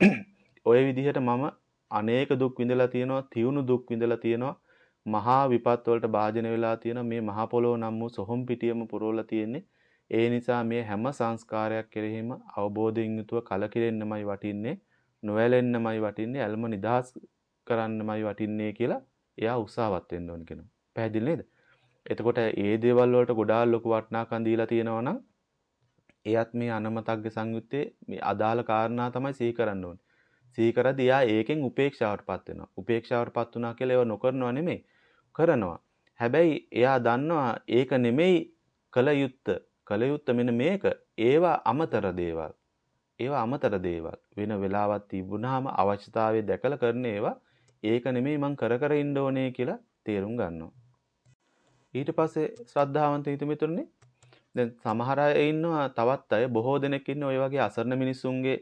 ඔය විදිහට මම අනේක දුක් විඳලා තියෙනවා, තියුණු දුක් විඳලා තියෙනවා, මහා විපත් වලට භාජන වෙලා තියෙනවා. මේ මහ පොළොව නම් වූ සොහොන් පිටියම පුරවලා තියෙන්නේ. ඒ නිසා මේ හැම සංස්කාරයක් කෙරෙහිම අවබෝධයෙන් යුතුව කලකිරෙන්නමයි වටින්නේ, නොඇලෙන්නමයි වටින්නේ, ඇල්ම නිදහස් කරන්නමයි වටින්නේ කියලා එයා උත්සාහවත් වෙන්න ඕන කෙනා. පැහැදිලි නේද? එතකොට ඒ දේවල් වලට ගොඩාක් ලොකු වටිනාකම් දීලා තියෙනවා නම් එයත් මේ අනමතග්ග සංයුත්තේ මේ අදාළ කාරණා තමයි සිහි කරන්න ඕනේ. සිහි කරද්දී එයා ඒකෙන් උපේක්ෂාවටපත් වෙනවා. උපේක්ෂාවටපත් වුණා කියලා ඒව නොකරනවා නෙමෙයි. කරනවා. හැබැයි එයා දන්නවා ඒක නෙමෙයි කල යුත්ත. කල යුත්ත මෙන්න මේක. ඒවා අමතර දේවල්. ඒවා අමතර දේවල්. වෙන වෙලාවක් තිබුණාම අවශ්‍යතාවය දැකලා කරන ඒවා ඒක නෙමෙයි මං කර කර ඉන්න ඕනේ කියලා තේරුම් ගන්නවා. ඊට පස්සේ ශ්‍රද්ධාවන්ත හිතමිතුරුනේ දැන් සමහර අය ඉන්නවා, තවත් අය බොහෝ දෙනෙක් ඉන්න ඔය වගේ අසරණ මිනිස්සුන්ගේ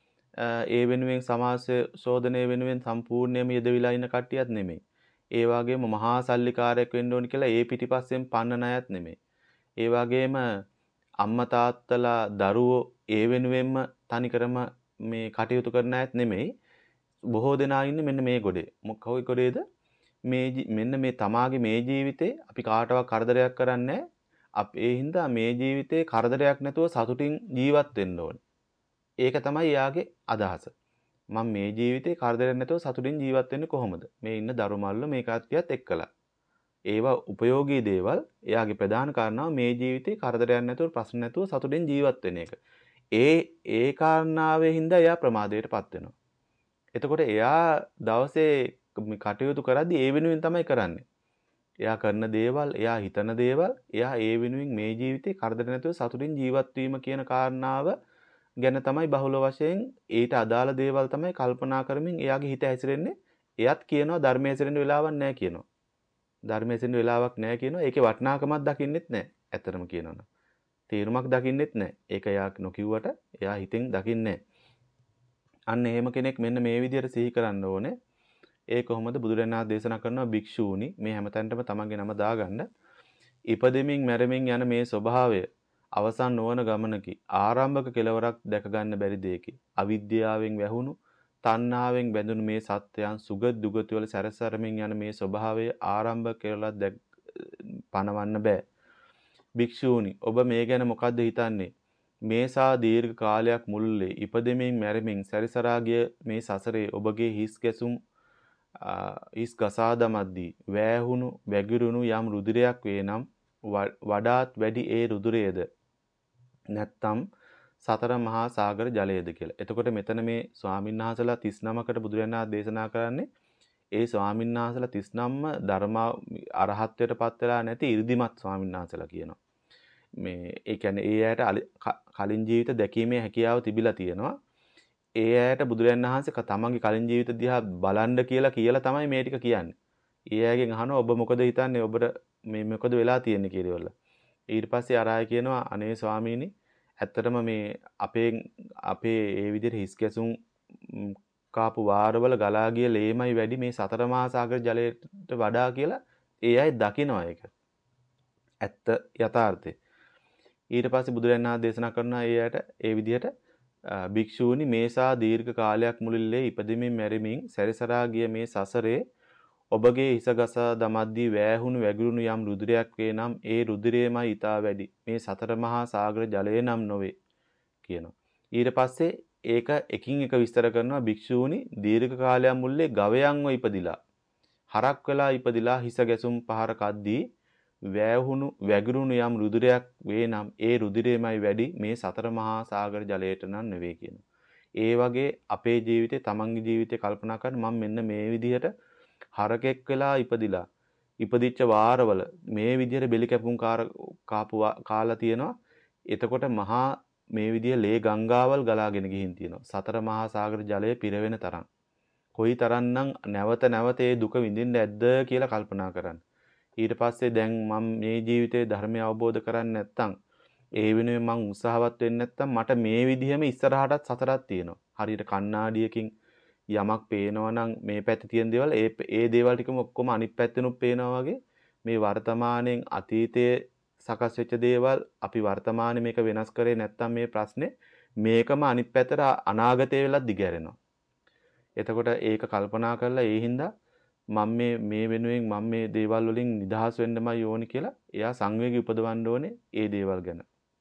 ඒ වෙනුවෙන් සමාජ ශෝධනය වෙනුවෙන් සම්පූර්ණයෙන්ම යෙදවිලා ඉන්න කට්ටියත් නෙමෙයි. ඒ වගේම මහා සල්ලිකාරයෙක් වෙන්න ඕනි කියලා ඒ පිටිපස්සෙන් පන්නන අයත් නෙමෙයි. ඒ වගේම අම්මා තාත්තලා දරුවෝ ඒ වෙනුවෙන්ම තනිකරම මේ කටයුතු කරන අයත් නෙමෙයි. බොහෝ දෙනා ඉන්නේ මෙන්න මේ ගොඩේ. මොකෝ ගොඩේද? මේ මෙන්න මේ තමාගේ මේ ජීවිතේ අපි කාටවත් කරදරයක් කරන්නේ නැහැ. අප ඒ හින්දා මේ ජීවිතේ කරදරයක් නැතුව සතුටින් ජීවත් වෙන්න ඕනේ. ඒක තමයි යාගේ අදහස. මම මේ ජීවිතේ කරදරයක් නැතුව සතුටින් ජීවත් වෙන්නේ කොහොමද? මේ ඉන්න දරුමල්ල මේ කට්ටියත් එක්කලා. ඒවා උපයෝගී දේවල්. එයාගේ ප්‍රධාන කාරණාව මේ ජීවිතේ කරදරයක් නැතුව ප්‍රශ්න නැතුව සතුටින් ජීවත් වෙන එක. ඒ ඒ කාරණාවේ හින්දා එයා ප්‍රමාදයටපත් වෙනවා. එතකොට එයා දවසේ කටයුතු කරද්දී ඒ වෙනුවෙන් තමයි කරන්නේ. එයා කරන දේවල්, එයා හිතන දේවල්, එයා ඒ වෙනුවෙන් මේ ජීවිතේ කරදර නැතුව සතුටින් ජීවත් වීම කියන කාරණාව ගැන තමයි බහුල වශයෙන් ඊට අදාළ දේවල් තමයි කල්පනා කරමින් එයාගේ හිත හැසිරෙන්නේ. එයත් කියනවා ධර්මයේ හැසිරෙන්න වෙලාවක් නැහැ කියනවා. ධර්මයේ හැසිරෙන්න වෙලාවක් නැහැ කියනවා. ඒකේ වටිනාකමක් දකින්නෙත් නැහැ. ඇත්තටම කියනවනම්. තීරුමක් දකින්නෙත් නැහැ. ඒක එයා නොකියුවට එයා හිතෙන් දකින්නේ අන්න එහෙම කෙනෙක් මෙන්න මේ විදිහට සිහි කරන්න ඕනේ. ඒ කොහොමද? බුදුරජාණන් වහන්සේ දේශනා කරනවා භික්ෂූනි මේ හැමතැනටම තමන්ගේ නම දාගන්න. ඉපදෙමින් මැරෙමින් යන මේ ස්වභාවය අවසන් නොවන ගමනකි. ආරම්භක කෙලවරක් දැක ගන්න බැරි දෙයකි. අවිද්‍යාවෙන් වැහුණු තණ්හාවෙන් බැඳුණු මේ සත්‍යයන් සුගත දුගති වල සැරසරමින් යන මේ ස්වභාවය ආරම්භක කෙලවරක් දැක පනවන්න බෑ. භික්ෂූනි ඔබ මේ ගැන මොකද්ද හිතන්නේ? මේසා දීර්ඝ කාලයක් මුළුල්ලේ ඉපදෙමින් මැරෙමින් සැරිසරා ගිය මේ සසරේ ඔබගේ හිස් ගැසුම් ඉස් ගසා දමද්දී වෑහුණු වැගිරුණු යම් රුධිරයක් වේ නම් වඩාත් වැඩි ඒ රුධිරයේද නැත්තම් සතර මහා සාගර ජලයේද කියලා. එතකොට මෙතන මේ ස්වාමීන් වහන්සේලා තිස් නමකට බුදුරජාණන් වහන්සේ දේශනා කරන්නේ ඒ ස්වාමීන් වහන්සේලා තිස් නම්ම ධර්ම අරහත්ත්වයට පත් වෙලා නැති 이르දිමත් ස්වාමීන් වහන්සේලා කියනවා. මේ ඒ කියන්නේ ඒ ඇයට කලින් ජීවිත දැකීමේ හැකියාව තිබිලා තියෙනවා. ඒ ඇයට බුදුරජාණන් වහන්සේ තමන්ගේ කලින් ජීවිත දිහා බලන්න කියලා කියලා තමයි මේ ටික කියන්නේ. ඒ ඇයගෙන් අහනවා ඔබ මොකද හිතන්නේ? ඔබට මේ මොකද වෙලා තියෙන්නේ කියලා. ඊට පස්සේ අර අය කියනවා අනේ ස්වාමීනි ඇත්තටම මේ අපේ අපේ ඒ විදිහට හිස් ගැසුම් කාපු වාරවල ගලා ගිය ලේමයි වැඩි මේ සතර මහා සාගර ජලයට වඩා කියලා ඒ අය දකිනවා ඒක. ඇත්ත යථාර්ථය. ඊට පස්සේ බුදුරජාණන් වහන්සේ දේශනා කරනවා ඒ ඇයට ඒ විදිහට භික්ෂූනි මේසා දීර්ඝ කාලයක් මුළුල්ලේ ඉපදෙමින් මැරෙමින් සැරිසරා ගිය මේ සසරේ ඔබගේ හිස ගසා දමද්දී වෑහුණු වැගිරුණු යම් රුධිරයක් වේ නම් ඒ රුධිරයමයි ඊටා වැඩි. මේ සතර මහා සාගර ජලය නම් නොවේ කියනවා. ඊට පස්සේ ඒක එකින් එක විස්තර කරනවා භික්ෂූනි දීර්ඝ කාලයක් මුළුල්ලේ ගවයන්ව ඉපදිලා හරක් වෙලා ඉපදිලා හිස ගැසුම් පහර කද්දී වෑහුණු වැගිරුණු යම් රුධිරයක් වේ නම් ඒ රුධිරයමයි වැඩි මේ සතර මහා සාගර ජලයට නම් නෙවෙයි කියනවා. ඒ වගේ අපේ ජීවිතේ තමන්ගේ ජීවිතේ කල්පනා කරන්න මම මෙන්න මේ විදිහට හරකෙක් වෙලා ඉපදිලා ඉපදිච්ච වාරවල මේ විදිහට බෙලි කැපුම් කාපු කාලා තියෙනවා. එතකොට මහා මේ විදිහ ලේ ගංගාවල් ගලාගෙන ගිහින් තියෙනවා. සතර මහා සාගර ජලය පිරවෙන තරම්. කොයි තරම්නම් නැවත නැවත ඒ දුක විඳින්න ඇද්ද කියලා කල්පනා කරන්න. ඊට පස්සේ දැන් මම මේ ජීවිතේ ධර්මය අවබෝධ කරන්නේ නැත්නම් ඒ වෙනුවෙන් මම උත්සාහවත් වෙන්නේ නැත්නම් මට මේ විදිහම ඉස්සරහටත් සතරක් තියෙනවා. හරියට කණ්ණාඩියකින් යමක් පේනවා නම් මේ පැත්තේ තියෙන දේවල් ඒ ඒ දේවල් ටිකම ඔක්කොම අනිත් පැත්තෙනුත් පේනවා වගේ මේ වර්තමානයෙන් අතීතයේ සකස් වෙච්ච දේවල් අපි වර්තමානයේ මේක වෙනස් කරේ නැත්නම් මේ ප්‍රශ්නේ මේකම අනිත් පැත්තට අනාගතේ වෙලත් දිගහැරෙනවා. එතකොට ඒක කල්පනා කරලා ඒ හින්දා මම මේ මේ වෙනුවෙන් මම මේ දේවල් වලින් නිදහස් වෙන්නමයි ඕනි කියලා එයා සංවේගය උපදවන්න ඕනේ ඒ දේවල් ගැන.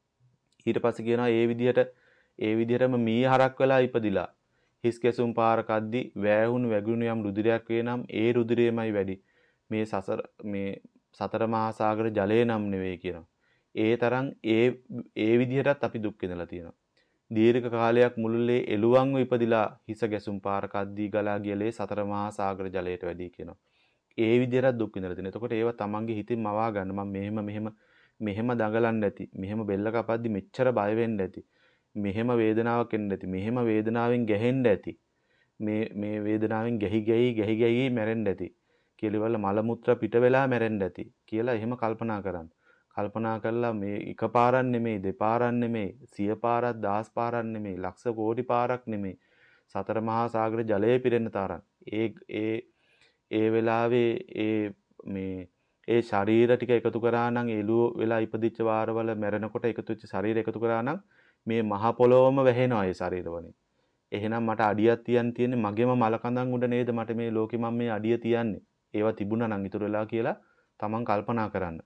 ඊට පස්සේ කියනවා ඒ විදිහට ඒ විදිහටම මී හරක් වෙලා ඉපදිලා හිස් කෙසුම් පාරක අද්දි වෑහුණු වැගුණු යම් රුධිරයක් වේ නම් ඒ රුධිරයමයි වැඩි. මේ සසර මේ සතර මහා සාගර ජලය නම් නෙවෙයි කියනවා. ඒ තරම් ඒ ඒ විදිහටත් අපි දුක් විඳලා තියෙනවා. දීර්ඝ කාලයක් මුළුල්ලේ එළුවන්ව ඉපදිලා හිස ගැසුම් පාරක අද්දී ගලා ගියලේ සතර මහා සාගර ජලයට වැඩි කියනවා. ඒ විදිහට දුක් විඳලා තියෙනවා. එතකොට ඒව තමන්ගේ හිතින් මවා ගන්න. මම මෙහෙම මෙහෙම මෙහෙම දඟලන්න ඇති. මෙහෙම බෙල්ල කපද්දි මෙච්චර බය වෙන්න ඇති. මෙහෙම වේදනාවක් එන්න ඇති. මෙහෙම වේදනාවෙන් ගැහෙන්න ඇති. මේ මේ වේදනාවෙන් ගැහි ගැහි ගැහි ගැහි මැරෙන්න ඇති. කියලා මල මුත්‍රා පිට වෙලා මැරෙන්න ඇති කියලා එහෙම කල්පනා කරන්න. කල්පනා කරලා මේ එකපාරක් නෙමෙයි දෙපාරක් නෙමෙයි සිය පාරක් දහස් පාරක් නෙමෙයි ලක්ෂ කෝටි පාරක් නෙමෙයි සතර මහා සාගර ජලයේ පිරෙන්න තරම් ඒ ඒ ඒ වෙලාවේ ඒ මේ ඒ ශරීර ටික එකතු කරා නම් එළුව වෙලා ඉපදිච්ච වාරවල මැරෙනකොට එකතු වෙච්ච ශරීර එකතු කරා නම් මේ මහ පොළොවම වැහෙනවා ඒ ශරීරවලින්. එහෙනම් මට අඩියක් තියන්න තියෙන්නේ මගේම මලකඳන් උඩ නේද මට මේ ලෝකෙ මම මේ අඩිය තියන්නේ. ඒවා තිබුණා නම් ඉතුරු වෙලා කියලා තමන් කල්පනා කරන්න.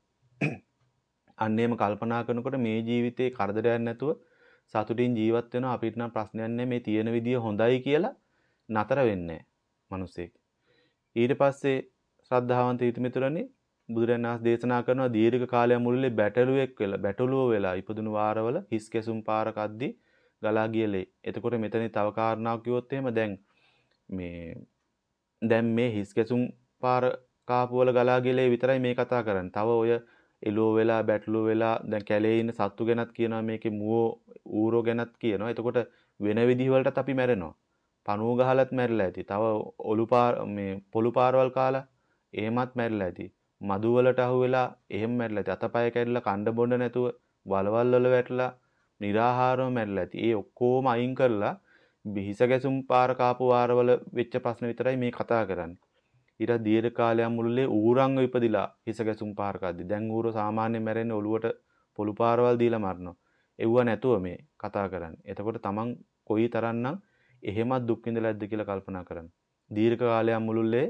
අන්නේම කල්පනා කරනකොට මේ ජීවිතේ කරදරයක් නැතුව සතුටින් ජීවත් වෙනවා අපිට නම් ප්‍රශ්නයක් නැහැ මේ තියෙන විදිය හොඳයි කියලා නතර වෙන්නේ මිනිස්සෙක්. ඊට පස්සේ ශ්‍රද්ධාවන්ත හිතමිතුරනි බුදුරජාණන් වහන්සේ දේශනා කරනවා දීර්ඝ කාලයක් මුළුල්ලේ බැටළුවෙක් වෙලා බැටළුව වෙලා ඉපදුණු වාරවල හිස් කෙසුම් පාරක අද්දි ගලා ගියලේ. එතකොට මෙතන තව කාරණාවක් කිව්වොත් එහෙම දැන් මේ දැන් මේ හිස් කෙසුම් පාර කාපුවල ගලා ගියලේ විතරයි මේ කතා කරන්නේ. තව ඔය එළුව වෙලා බැටළුව වෙලා දැන් කැලේ ඉන්න සත්තු ගැනත් කියනවා මේකේ මුවෝ ඌරෝ ගැනත් කියනවා. එතකොට වෙන විදිහ වලටත් අපි මැරෙනවා. පණුව ගහලත් මැරිලා ඇති. තව ඔලු පාර මේ පොළු පාරවල් කාලා එහෙමත් මැරිලා ඇති. මදු වලට අහු වෙලා එහෙම මැරිලා ඇති. අතපය කැඩලා කණ්ඩ බොණ්ඩ නැතුව වලවල් වල වැටලා निराහාරව මැරිලා ඇති. ඒ ඔක්කොම අයින් කරලා හිස ගැසුම් පාර කාපු වාරවල වෙච්ච ප්‍රශ්න විතරයි මේ කතා කරන්නේ. ඊට දීර්ඝ කාලයක් මුළුල්ලේ ඌරන්ව ඉපදිලා හිස ගැසුම් පාරකද්දි දැන් ඌරෝ සාමාන්‍යයෙන් මැරෙන්නේ ඔලුවට පොළු පාරවල් දීලා මරනවා. එව්ව නැතුව මේ කතා කරන්නේ. එතකොට තමන් කොයි තරම්නම් එහෙමත් දුක් විඳලා ඇද්ද කියලා කල්පනා කරන්න. දීර්ඝ කාලයක් මුළුල්ලේ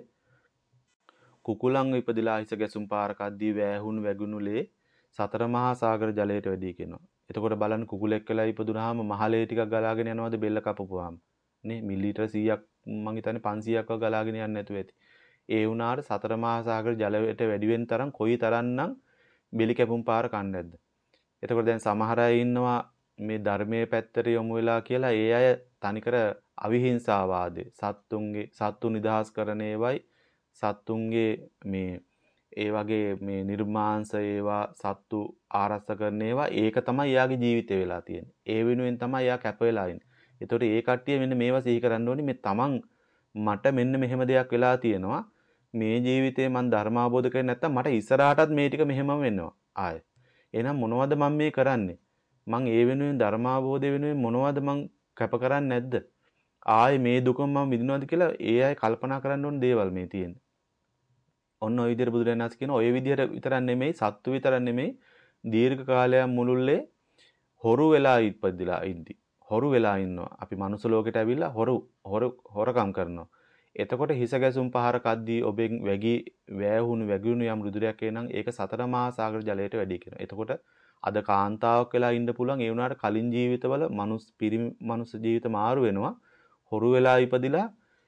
කුකුලන්ව ඉපදිලා හිස ගැසුම් පාරකද්දි වෑහුණු වැගුණුලේ සතර මහා සාගර ජලයට වැඩි කියනවා. එතකොට බලන්න කුකුලෙක් වෙලා ඉපදුනහම මහලේ ටිකක් ගලාගෙන යනවාද බෙල්ල කපපුවාම නේ මිලිලීටර් සීයක් මං හිතන්නේ පන්සීයක් වගේ ගලාගෙන යන්නේ නැතුව ඇති. ඒ වුණාට සතර මහා සාගර ජලයට වැඩි වෙන තරම් කොයි තරම්නම් බෙලි කැපුම් පාර කන්නේ නැද්ද? එතකොට දැන් සමහර අය ඉන්නවා මේ ධර්මයේ පැත්තට යොමු වෙලා කියලා ඒ අය තනිකර අවිහිංසාවාදී සත්තුන්ගේ සත්තු නිදහස් කරන ඒවයි සත්තුන්ගේ මේ ඒ වගේ මේ නිර්මාංශ ඒවා සත්තු ආරක්ෂා කරන ඒවා ඒක තමයි යාගේ ජීවිතේ වෙලා තියෙන්නේ. ඒ වෙනුවෙන් තමයි යා කැප වෙලා ඉන්නේ. ඒතකොට ඒ කට්ටිය මෙන්න මේවා සිහි කරන්න ඕනේ මේ තමන් මට මෙන්න මෙහෙම දෙයක් වෙලා තියෙනවා. මේ ජීවිතේ මම ධර්ම අවබෝධ කරේ නැත්තම් මට ඉස්සරහටත් මේ ටික මෙහෙමම වෙනවා. ආයේ. එහෙනම් මොනවද මම මේ කරන්නේ? මං ඒ වෙනුවෙන් ධර්ම අවබෝධය වෙනුවෙන් මොනවද මං කැප කරන්නේ නැද්ද? ආයේ මේ දුකම මම විඳිනවද කියලා ඒ අය කල්පනා කරන්න ඕන දේවල් මේ තියෙන්නේ. ඔන්න ඔය විදිහට බුදුරජාණන් වහන්සේ කියන ඔය විදිහට විතරක් නෙමෙයි සත්තු විතරක් නෙමෙයි දීර්ඝ කාලයක් මුළුල්ලේ හොරු වෙලා ඉපදිලා ඉඳි. හොරු වෙලා ඉන්නවා. අපි මනුස්ස ලෝකෙට ඇවිල්ලා හොරු හොරු හොරකම් කරනවා. එතකොට හිස ගැසුම් පහර කද්දී ඔබෙන් වැගි වෑහුණු වැගිුණු යම් රුධිරයක් එනනම් ඒක සතර මහා සාගර ජලයට වැඩි කියනවා. එතකොට අද කාන්තාවක් වෙලා ඉන්න පුළුවන් ඒ වුණාට කලින් ජීවිතවල මනුස්ස පිරිමි මනුස්ස ජීවිත මාරු වෙනවා. හොරු වෙලා ඉපදිලා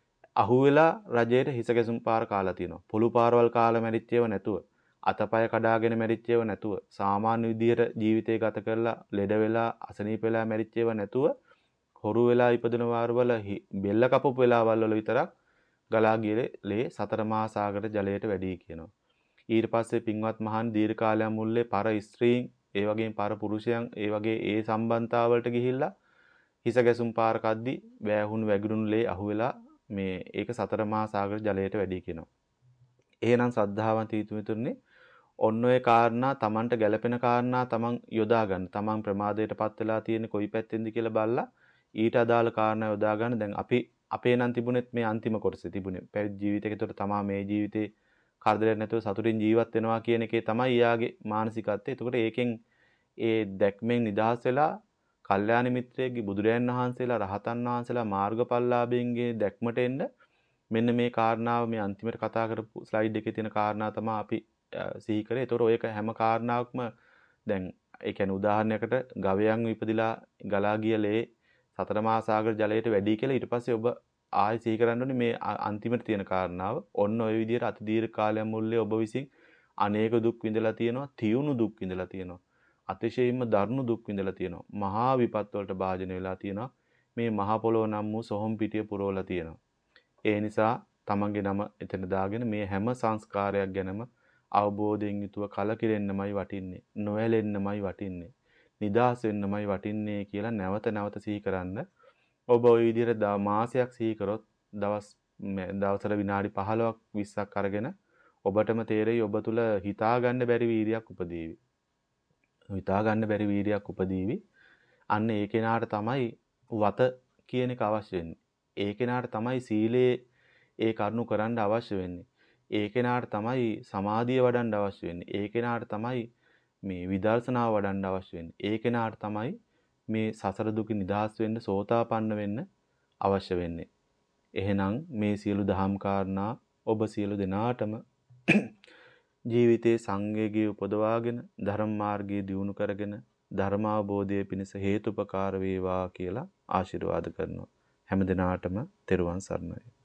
අහුවෙලා රජයට හිස ගැසුම් පාර කාලා තියෙනවා. පොළු පාරවල් කාලා මැරිච්ච ඒවා නැතුව, අතපය කඩාගෙන මැරිච්ච ඒවා නැතුව, සාමාන්‍ය විදියට ජීවිතය ගත කරලා ලෙඩ වෙලා අසනීප වෙලා මැරිච්ච ඒවා නැතුව හොරු වෙලා ඉපදෙන වාරවල බෙල්ල කපපු වෙලාවල් වල විතරක් ගලා ගියේ ලේ සතර මහා සාගර ජලයට වැඩි කියනවා. ඊට පස්සේ පින්වත් මහන් දීර්ඝ කාලයක් මුල්ලේ පර ස්ත්‍රීන් ඒ වගේම පර පුරුෂයන් ඒ වගේ ඒ සම්බන්ධතාවලට ගිහිල්ලා හිස ගැසුම් පාර කද්දි වෑහුණු වැගිරුණු ලේ අහුවෙලා මේ ඒක සතර මහා සාගර ජලයට වැඩි කියනවා. එහෙනම් සද්ධාවන්ත හිතුමිතුරනේ ඔන්න ඔය කාරණා Tamanට ගැළපෙන කාරණා Taman යොදා ගන්න. Taman ප්‍රමාදයටපත් වෙලා තියෙන කොයි පැත්තෙන්ද කියලා බලලා ඊට අදාළ කාරණා යොදා ගන්න. දැන් අපි අපේ නම් තිබුණෙත් මේ අන්තිම කොටසේ තිබුණේ. පැවිදි ජීවිතයකට තමා මේ ජීවිතේ කරදරයක් නැතුව සතුටින් ජීවත් වෙනවා කියන එකේ තමයි යාගේ මානසිකත්වය. එතකොට ඒකෙන් ඒ දැක්මෙන් නිදහස් වෙලා කල්යාණ මිත්‍රයෙක්ගේ බුදුරයන් වහන්සේලා රහතන් වහන්සේලා මාර්ගඵලලාභීන්ගේ දැක්මට එන්න මෙන්න මේ කාරණාව මේ අන්තිමට කතා කරපු ස්ලයිඩ් එකේ තියෙන කාරණා තමයි අපි සිහි කරේ. ඒතකොට ඔයක හැම කාරණාවක්ම දැන් ඒ කියන්නේ උදාහරණයකට ගවයන් ඉපදිලා ගලා ගිය ලේ සතර මහා සාගර ජලයට වැඩි කියලා ඊට පස්සේ ඔබ ආයෙ සිහි කරන්න ඕනේ මේ අන්තිමට තියෙන කාරණාව. ඔන්න ඔය විදිහට අති දීර්ඝ කාලයක් මුල්ලේ ඔබ විසින් අනේක දුක් විඳලා තියෙනවා, තියුණු දුක් විඳලා තියෙනවා. අතිශයින්ම දරුණු දුක් විඳලා තියෙනවා. මහා විපත් වලට භාජන වෙලා තියෙනවා. මේ මහා පොළොව නම් වූ සොහොන් පිටිය පුරවලා තියෙනවා. ඒ නිසා තමන්ගේ නම එතන දාගෙන මේ හැම සංස්කාරයක් ගැනම අවබෝධයෙන් යුතුව කලකිරෙන්නමයි වටින්නේ. නොඇලෙන්නමයි වටින්නේ. නිදහස් වෙන්නමයි වටින්නේ කියලා නැවත නැවත සිහි කරන්න. ඔබ ওই විදිහට මාසයක් සිහි කරොත් දවස් දවසට විනාඩි පහළොවක් විස්සක් අරගෙන ඔබටම තේරෙයි ඔබ තුල හිතා ගන්න බැරි වීර්යයක් උපදීවි. හිතා ගන්න බැරි වීර්යයක් උපදීවි. අන්න ඒ කෙනාට තමයි වත කියන එක අවශ්‍ය වෙන්නේ. ඒ කෙනාට තමයි සීලේ ඒ කරුණු කරන්න අවශ්‍ය වෙන්නේ. ඒ කෙනාට තමයි සමාධිය වඩන්න අවශ්‍ය වෙන්නේ. ඒ කෙනාට තමයි මේ විදර්ශනාව වඩන්න අවශ්‍ය වෙන්නේ. ඒ කෙනාට තමයි මේ සසර දුක නිදහස් වෙන්න සෝතාපන්න වෙන්න අවශ්‍ය වෙන්නේ. එහෙනම් මේ සියලු දහම් කාරණා ඔබ සියලු දෙනාටම ජීවිතයේ සංවේගී උපදවාගෙන ධර්ම මාර්ගයේ දියුණු කරගෙන ධර්මාවබෝධයේ පිණිස හේතුපකාර වේවා කියලා ආශිර්වාද කරනවා. හැම දිනාටම තෙරුවන් සරණයි.